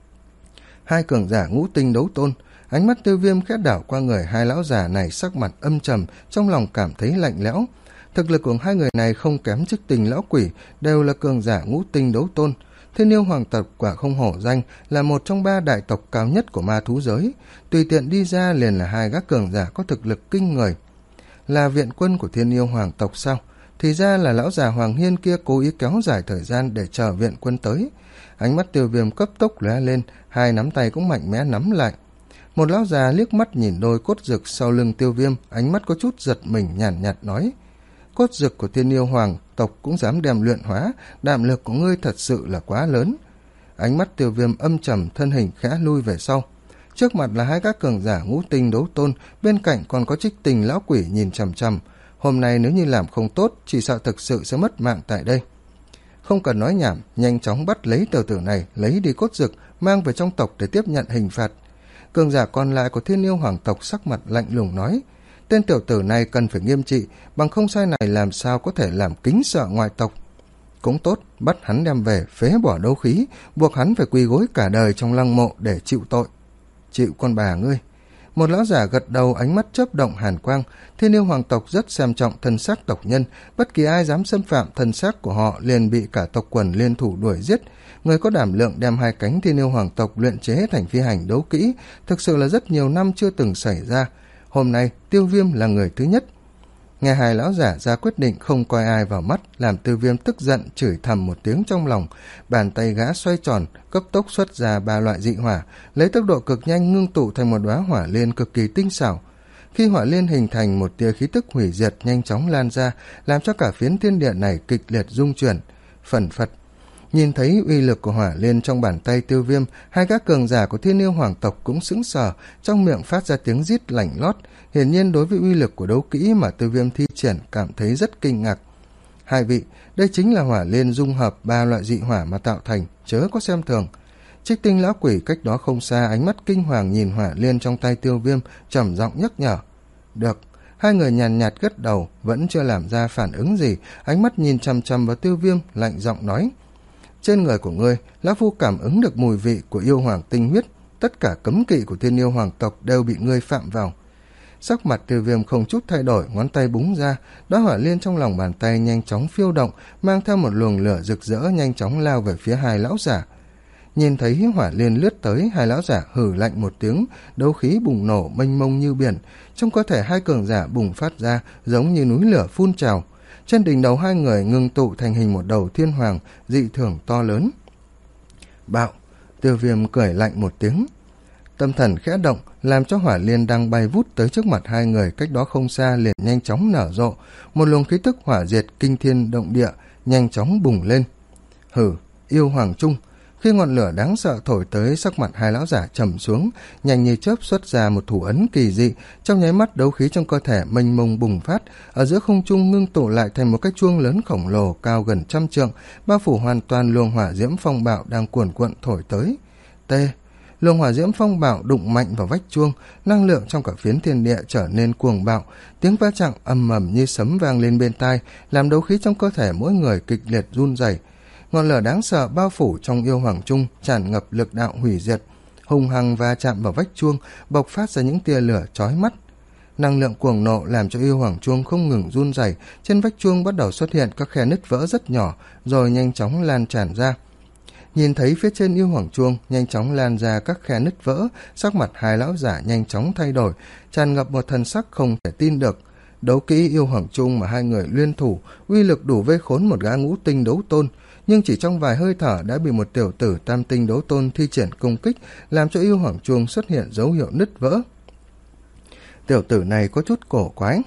hai cường giả ngũ tinh đấu tôn. Ánh mắt Tiêu Viêm khẽ đảo qua người hai lão già này, sắc mặt âm trầm, trong lòng cảm thấy lạnh lẽo. Thực lực của hai người này không kém Trích Tình lão quỷ, đều là cường giả ngũ tinh đấu tôn. Thiên Yêu Hoàng tộc quả không hổ danh là một trong ba đại tộc cao nhất của ma thú giới, tùy tiện đi ra liền là hai gã cường giả có thực lực kinh người. Là viện quân của Thiên Yêu Hoàng tộc sao? Thì ra là lão già Hoàng Hiên kia cố ý kéo dài thời gian để chờ viện quân tới. Ánh mắt Tiêu Viêm cấp tốc lóe lên, hai nắm tay cũng mạnh mẽ nắm lại. Một lão già liếc mắt nhìn đôi cốt rực sau lưng Tiêu Viêm, ánh mắt có chút giật mình, nhàn nhạt, nhạt nói: Cốt rực của Thiên Yêu Hoàng tộc cũng dám đem luyện hóa, đạm lực của ngươi thật sự là quá lớn. Ánh mắt Tiêu Viêm âm trầm, thân hình khẽ lui về sau. Trước mặt là hai các cường giả ngũ tinh đấu tôn, bên cạnh còn có Trích Tình lão quỷ nhìn chằm chằm. Hôm nay nếu như làm không tốt, chỉ sợ thực sự sẽ mất mạng tại đây. Không cần nói nhảm, nhanh chóng bắt lấy tiểu tử này, lấy đi cốt rực, mang về trong tộc để tiếp nhận hình phạt. Cường giả còn lại của Thiên Yêu Hoàng tộc sắc mặt lạnh lùng nói: Tên tiểu tử này cần phải nghiêm trị, bằng không sai này làm sao có thể làm kính sợ ngoại tộc. Cũng tốt, bắt hắn đem về, phế bỏ đấu khí, buộc hắn phải quỳ gối cả đời trong lăng mộ để chịu tội. Chịu con bà ngươi. Một lão giả gật đầu, ánh mắt chớp động hàn quang. Thiên yêu hoàng tộc rất xem trọng thân xác tộc nhân, bất kỳ ai dám xâm phạm thân xác của họ liền bị cả tộc quần liên thủ đuổi giết. Người có đảm lượng đem hai cánh thiên yêu hoàng tộc luyện chế thành phi hành đấu kỹ, thực sự là rất nhiều năm chưa từng xảy ra. Hôm nay Tiêu Viêm là người thứ nhất. Nghe hai lão giả ra quyết định không coi ai vào mắt, làm Tiêu Viêm tức giận chửi thầm một tiếng trong lòng. Bàn tay gã xoay tròn, cấp tốc xuất ra ba loại dị hỏa, lấy tốc độ cực nhanh ngưng tụ thành một đóa hỏa liên cực kỳ tinh xảo. Khi hỏa liên hình thành, một tia khí tức hủy diệt nhanh chóng lan ra, làm cho cả phiến thiên địa này kịch liệt rung chuyển. Phẩn phật. Nhìn thấy uy lực của hỏa liên trong bàn tay Tiêu Viêm, hai gã cường giả của thiên yêu hoàng tộc cũng sững sờ, trong miệng phát ra tiếng rít lạnh lót. Hiển nhiên đối với uy lực của đấu kỹ mà Tiêu Viêm thi triển cảm thấy rất kinh ngạc. Hai vị, đây chính là hỏa liên dung hợp ba loại dị hỏa mà tạo thành, chớ có xem thường. Trích Tinh lão quỷ cách đó không xa, ánh mắt kinh hoàng nhìn hỏa liên trong tay Tiêu Viêm, trầm giọng nhắc nhở. Được. Hai người nhàn nhạt gật đầu, vẫn chưa làm ra phản ứng gì, ánh mắt nhìn chằm chằm vào Tiêu Viêm, lạnh giọng nói. Trên người của ngươi, lão phu cảm ứng được mùi vị của yêu hoàng tinh huyết, tất cả cấm kỵ của thiên yêu hoàng tộc đều bị ngươi phạm vào. Sắc mặt Tiêu Viêm không chút thay đổi, ngón tay búng ra, đóa hỏa liên trong lòng bàn tay nhanh chóng phiêu động, mang theo một luồng lửa rực rỡ nhanh chóng lao về phía hai lão giả. Nhìn thấy hỏa liên lướt tới, hai lão giả hừ lạnh một tiếng, đấu khí bùng nổ mênh mông như biển, trong cơ thể hai cường giả bùng phát ra giống như núi lửa phun trào. Trên đỉnh đầu hai người ngưng tụ thành hình một đầu thiên hoàng, dị thường to lớn. Bạo! Tiêu Viêm cười lạnh một tiếng. Tâm thần khẽ động, làm cho hỏa liên đang bay vút tới trước mặt hai người cách đó không xa liền nhanh chóng nở rộ. Một luồng khí tức hỏa diệt kinh thiên động địa nhanh chóng bùng lên. Hử! Yêu hoàng trung! Khi ngọn lửa đáng sợ thổi tới, sắc mặt hai lão giả trầm xuống, nhanh như chớp xuất ra một thủ ấn kỳ dị, trong nháy mắt đấu khí trong cơ thể mênh mông bùng phát, ở giữa không trung ngưng tụ lại thành một cái chuông lớn khổng lồ cao gần trăm trượng, bao phủ hoàn toàn luồng hỏa diễm phong bạo đang cuồn cuộn thổi tới. T. Luồng hỏa diễm phong bạo đụng mạnh vào vách chuông, năng lượng trong cả phiến thiên địa trở nên cuồng bạo, tiếng va chạm ầm ầm như sấm vang lên bên tai, làm đấu khí trong cơ thể mỗi người kịch liệt run rẩy. Ngọn lửa đáng sợ bao phủ trong yêu hoàng trung, tràn ngập lực đạo hủy diệt, hung hăng va chạm vào vách chuông, bộc phát ra những tia lửa chói mắt. Năng lượng cuồng nộ làm cho yêu hoàng chuông không ngừng run rẩy, trên vách chuông bắt đầu xuất hiện các khe nứt vỡ rất nhỏ, rồi nhanh chóng lan tràn ra. Nhìn thấy phía trên yêu hoàng chuông nhanh chóng lan ra các khe nứt vỡ, sắc mặt hai lão giả nhanh chóng thay đổi, tràn ngập một thần sắc không thể tin được. Đấu kỹ yêu hoàng trung mà hai người liên thủ, uy lực đủ vây khốn một gã ngũ tinh đấu tôn, nhưng chỉ trong vài hơi thở đã bị một tiểu tử tam tinh đấu tôn thi triển công kích, làm cho yêu hoàng chuông xuất hiện dấu hiệu nứt vỡ. Tiểu tử này có chút cổ quái.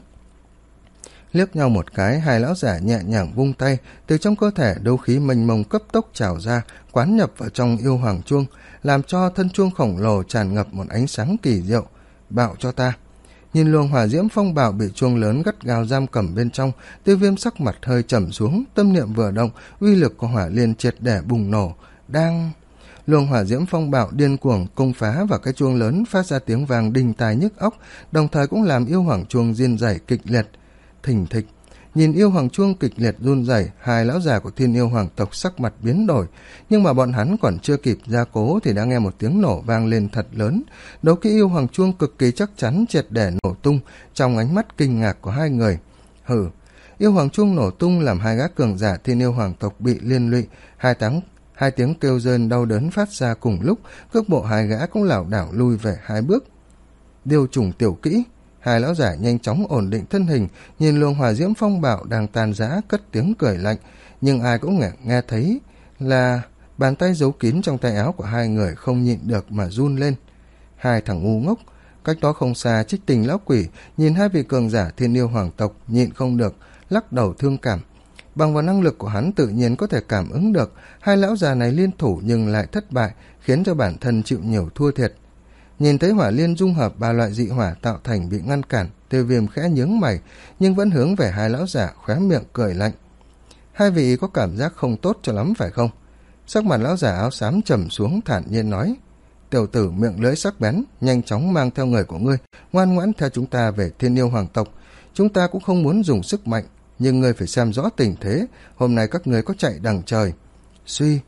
Liếc nhau một cái, hai lão giả nhẹ nhàng vung tay, từ trong cơ thể đấu khí mênh mông cấp tốc trào ra, quán nhập vào trong yêu hoàng chuông, làm cho thân chuông khổng lồ tràn ngập một ánh sáng kỳ diệu. Bạo cho ta! Nhìn luồng hỏa diễm phong bạo bị chuông lớn gắt gao giam cầm bên trong, Tiêu Viêm sắc mặt hơi trầm xuống, tâm niệm vừa động, uy lực của hỏa liên triệt để bùng nổ. Đang... Luồng hỏa diễm phong bạo điên cuồng công phá vào cái chuông lớn, phát ra tiếng vang đinh tai nhức óc, đồng thời cũng làm yêu hoàng chuông rên rẩy kịch liệt. Thình thịch! Nhìn yêu hoàng chuông kịch liệt run rẩy, hai lão già của thiên yêu hoàng tộc sắc mặt biến đổi, nhưng mà bọn hắn còn chưa kịp gia cố thì đã nghe một tiếng nổ vang lên thật lớn. Đấu kỹ yêu hoàng chuông cực kỳ chắc chắn triệt để nổ tung trong ánh mắt kinh ngạc của hai người. Hử! Yêu hoàng chuông nổ tung làm hai gã cường giả thiên yêu hoàng tộc bị liên lụy, hai tiếng hai tiếng kêu rên đau đớn phát ra cùng lúc, cước bộ hai gã cũng lảo đảo lui về hai bước. Điều trùng tiểu kỹ! Hai lão giả nhanh chóng ổn định thân hình, nhìn luồng hỏa diễm phong bạo đang tan rã, cất tiếng cười lạnh, nhưng ai cũng nghe, nghe thấy là bàn tay giấu kín trong tay áo của hai người không nhịn được mà run lên. Hai thằng ngu ngốc! Cách đó không xa, Trích Tình lão quỷ nhìn hai vị cường giả thiên yêu hoàng tộc, nhịn không được lắc đầu thương cảm. Bằng vào năng lực của hắn tự nhiên có thể cảm ứng được hai lão già này liên thủ nhưng lại thất bại, khiến cho bản thân chịu nhiều thua thiệt. Nhìn thấy hỏa liên dung hợp ba loại dị hỏa tạo thành bị ngăn cản, Tiêu Viêm khẽ nhướng mày, nhưng vẫn hướng về hai lão giả khóe miệng cười lạnh. Hai vị có cảm giác không tốt cho lắm phải không? Sắc mặt lão giả áo xám trầm xuống, thản nhiên nói. Tiểu tử miệng lưỡi sắc bén, nhanh chóng mang theo người của ngươi, ngoan ngoãn theo chúng ta về thiên yêu hoàng tộc. Chúng ta cũng không muốn dùng sức mạnh, nhưng ngươi phải xem rõ tình thế, hôm nay các ngươi có chạy đằng trời. Suy!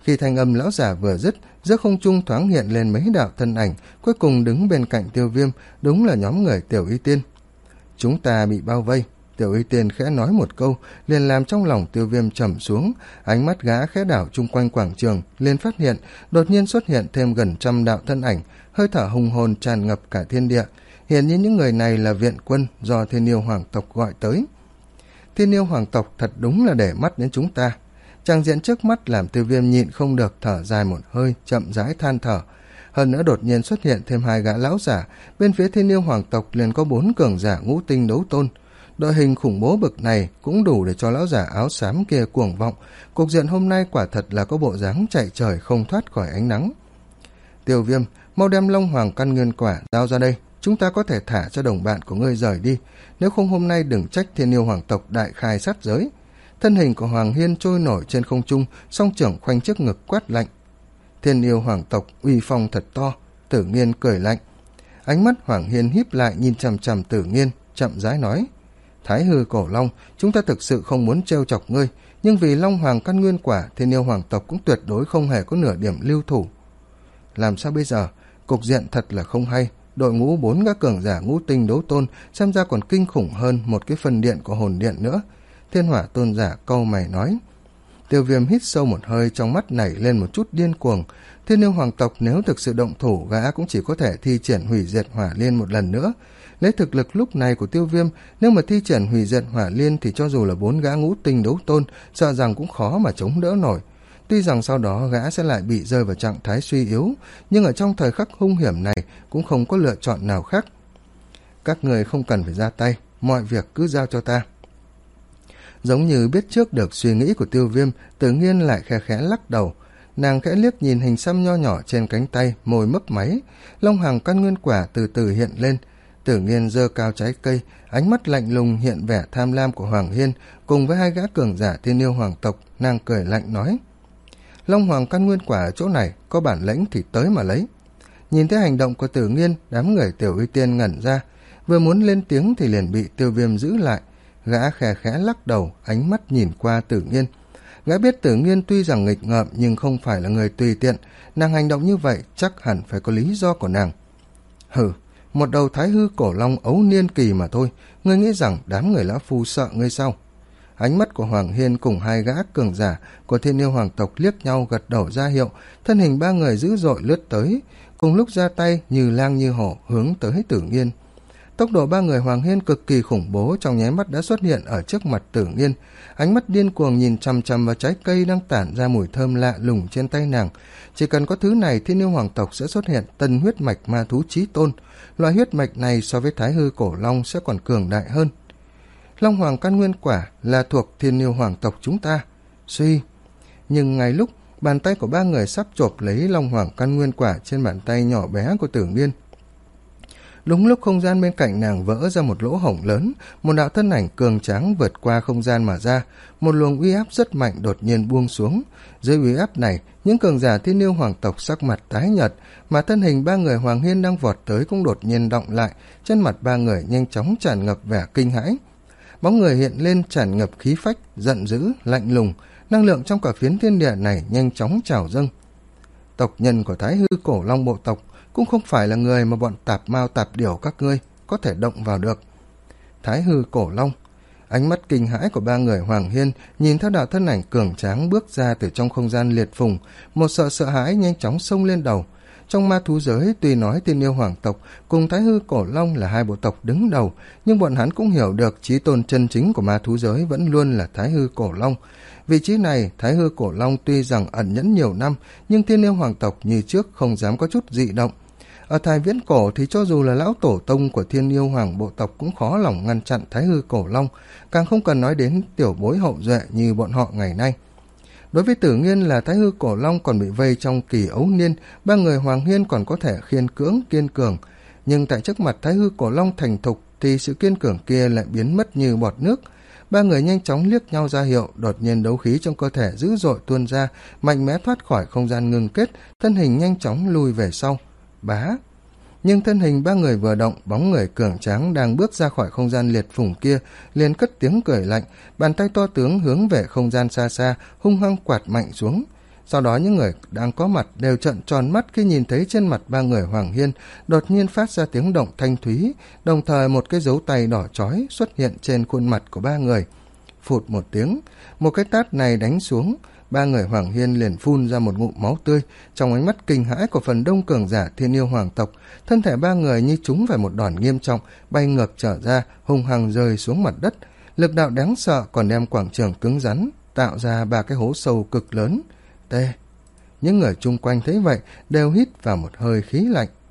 Khi thanh âm lão giả vừa dứt, giữa không trung thoáng hiện lên mấy đạo thân ảnh, cuối cùng đứng bên cạnh Tiêu Viêm, đúng là nhóm người Tiểu Y Tiên. Chúng ta bị bao vây. Tiểu Y Tiên khẽ nói một câu, liền làm trong lòng Tiêu Viêm trầm xuống, ánh mắt gã khẽ đảo chung quanh quảng trường, liền phát hiện, đột nhiên xuất hiện thêm gần trăm đạo thân ảnh, hơi thở hùng hồn tràn ngập cả thiên địa. Hiển nhiên những người này là viện quân do Thiên Yêu Hoàng tộc gọi tới. Thiên Yêu Hoàng tộc thật đúng là để mắt đến chúng ta. Trang diện trước mắt làm Tiêu Viêm nhịn không được thở dài một hơi, chậm rãi than thở. Hơn nữa đột nhiên xuất hiện thêm hai gã lão giả, bên phía Thiên Yêu Hoàng tộc liền có bốn cường giả ngũ tinh đấu tôn. Đội hình khủng bố bực này cũng đủ để cho lão giả áo xám kia cuồng vọng. Cục diện hôm nay quả thật là có bộ dáng chạy trời không thoát khỏi ánh nắng. Tiêu Viêm, mau đem Long Hoàng căn nguyên quả giao ra đây, chúng ta có thể thả cho đồng bạn của ngươi rời đi, nếu không hôm nay đừng trách Thiên Yêu Hoàng tộc đại khai sát giới. Thân hình của Hoàng Hiên trôi nổi trên không trung, song trưởng khoanh trước ngực quát lạnh. Thiên Yêu Hoàng tộc uy phong thật to. Tử Nghiên cười lạnh. Ánh mắt Hoàng Hiên híp lại nhìn chằm chằm Tử Nghiên, chậm rãi nói: Thái Hư Cổ Long, chúng ta thực sự không muốn trêu chọc ngươi, nhưng vì Long Hoàng căn nguyên quả, Thiên Yêu Hoàng tộc cũng tuyệt đối không hề có nửa điểm lưu thủ. Làm sao bây giờ? Cục diện thật là không hay. Đội ngũ bốn gã cường giả ngũ tinh đấu tôn xem ra còn kinh khủng hơn một cái phần điện của hồn điện nữa. Thiên Hỏa tôn giả câu mày nói. Tiêu Viêm hít sâu một hơi, trong mắt nảy lên một chút điên cuồng. Thiên Yêu Hoàng tộc nếu thực sự động thủ, gã cũng chỉ có thể thi triển hủy diệt hỏa liên một lần nữa. Lấy thực lực lúc này của Tiêu Viêm, nếu mà thi triển hủy diệt hỏa liên thì cho dù là bốn gã ngũ tinh đấu tôn, sợ rằng cũng khó mà chống đỡ nổi. Tuy rằng sau đó gã sẽ lại bị rơi vào trạng thái suy yếu, nhưng ở trong thời khắc hung hiểm này cũng không có lựa chọn nào khác. Các người không cần phải ra tay, mọi việc cứ giao cho ta. Giống như biết trước được suy nghĩ của Tiêu Viêm, Tử Nghiên lại khẽ khẽ lắc đầu. Nàng khẽ liếc nhìn hình xăm nho nhỏ trên cánh tay, môi mấp máy. Long Hoàng căn nguyên quả từ từ hiện lên. Tử Nghiên giơ cao trái cây, ánh mắt lạnh lùng hiện vẻ tham lam của Hoàng Hiên, cùng với hai gã cường giả Thiên Yêu Hoàng tộc. Nàng cười lạnh nói: Long Hoàng căn nguyên quả ở chỗ này, có bản lĩnh thì tới mà lấy. Nhìn thấy hành động của Tử Nghiên, đám người Tiểu Y Tiên ngẩn ra, vừa muốn lên tiếng thì liền bị Tiêu Viêm giữ lại. Gã khẽ khẽ lắc đầu, ánh mắt nhìn qua Tử Nghiên. Gã biết Tử Nghiên tuy rằng nghịch ngợm nhưng không phải là người tùy tiện, nàng hành động như vậy chắc hẳn phải có lý do của nàng. Hừ, một đầu Thái Hư Cổ Long ấu niên kỳ mà thôi, ngươi nghĩ rằng đám người lão phu sợ ngươi sao? Ánh mắt của Hoàng Hiên cùng hai gã cường giả của Thiên Yêu Hoàng tộc liếc nhau gật đầu ra hiệu, thân hình ba người dữ dội lướt tới, cùng lúc ra tay như lang như hổ hướng tới Tử Nghiên. Tốc độ ba người Hoàng Hiên cực kỳ khủng bố, trong nháy mắt đã xuất hiện ở trước mặt Tử Nghiên. Ánh mắt điên cuồng nhìn chằm chằm vào trái cây đang tản ra mùi thơm lạ lùng trên tay nàng. Chỉ cần có thứ này, Thiên Yêu Hoàng tộc sẽ xuất hiện tân huyết mạch ma thú chí tôn. Loại huyết mạch này so với Thái Hư Cổ Long sẽ còn cường đại hơn. Long Hoàng căn nguyên quả là thuộc Thiên Yêu Hoàng tộc chúng ta. Suy. Nhưng ngay lúc bàn tay của ba người sắp chộp lấy Long Hoàng căn nguyên quả trên bàn tay nhỏ bé của Tử Nghiên, đúng lúc không gian bên cạnh nàng vỡ ra một lỗ hổng lớn, một đạo thân ảnh cường tráng vượt qua không gian mà ra, một luồng uy áp rất mạnh đột nhiên buông xuống. Dưới uy áp này, những cường giả Thiên Yêu Hoàng tộc sắc mặt tái nhợt, mà thân hình ba người Hoàng Hiên đang vọt tới cũng đột nhiên động lại, trên mặt ba người nhanh chóng tràn ngập vẻ kinh hãi. Bóng người hiện lên tràn ngập khí phách, giận dữ, lạnh lùng, năng lượng trong cả phiến thiên địa này nhanh chóng trào dâng. Tộc nhân của Thái Hư Cổ Long bộ tộc cũng không phải là người mà bọn tạp mao tạp điểu các ngươi có thể động vào được. Thái Hư Cổ Long. Ánh mắt kinh hãi của ba người Hoàng Hiên nhìn theo đạo thân ảnh cường tráng bước ra từ trong không gian liệt phùng, một sợ sợ hãi nhanh chóng xông lên đầu. Trong ma thú giới, tuy nói Thiên Yêu Hoàng tộc cùng Thái Hư Cổ Long là hai bộ tộc đứng đầu, nhưng bọn hắn cũng hiểu được chí tôn chân chính của ma thú giới vẫn luôn là Thái Hư Cổ Long. Vị trí này, Thái Hư Cổ Long tuy rằng ẩn nhẫn nhiều năm, nhưng Thiên Yêu Hoàng tộc như trước không dám có chút dị động. Ở thời viễn cổ thì cho dù là lão tổ tông của Thiên Yêu Hoàng bộ tộc cũng khó lòng ngăn chặn Thái Hư Cổ Long, càng không cần nói đến tiểu bối hậu duệ như bọn họ ngày nay. Đối với Tử Nghiên là Thái Hư Cổ Long còn bị vây trong kỳ ấu niên, ba người Hoàng Hiên còn có thể khiên cưỡng kiên cường, nhưng tại trước mặt Thái Hư Cổ Long thành thục thì sự kiên cường kia lại biến mất như bọt nước. Ba người nhanh chóng liếc nhau ra hiệu, đột nhiên đấu khí trong cơ thể dữ dội tuôn ra, mạnh mẽ thoát khỏi không gian ngưng kết, thân hình nhanh chóng lùi về sau. Bá! Nhưng thân hình ba người vừa động, bóng người cường tráng đang bước ra khỏi không gian liệt phủng kia liền cất tiếng cười lạnh, bàn tay to tướng hướng về không gian xa xa hung hăng quạt mạnh xuống. Sau đó những người đang có mặt đều trợn tròn mắt khi nhìn thấy trên mặt ba người Hoàng Hiên đột nhiên phát ra tiếng động thanh thúy, đồng thời một cái dấu tay đỏ chói xuất hiện trên khuôn mặt của ba người. Phụt một tiếng, một cái tát này đánh xuống, ba người Hoàng Hiên liền phun ra một ngụm máu tươi. Trong ánh mắt kinh hãi của phần đông cường giả Thiên Yêu hoàng tộc, thân thể ba người như trúng phải một đòn nghiêm trọng, bay ngược trở ra, hung hăng rơi xuống mặt đất. Lực đạo đáng sợ còn đem quảng trường cứng rắn tạo ra ba cái hố sâu cực lớn. Tê. Những người chung quanh thấy vậy đều hít vào một hơi khí lạnh.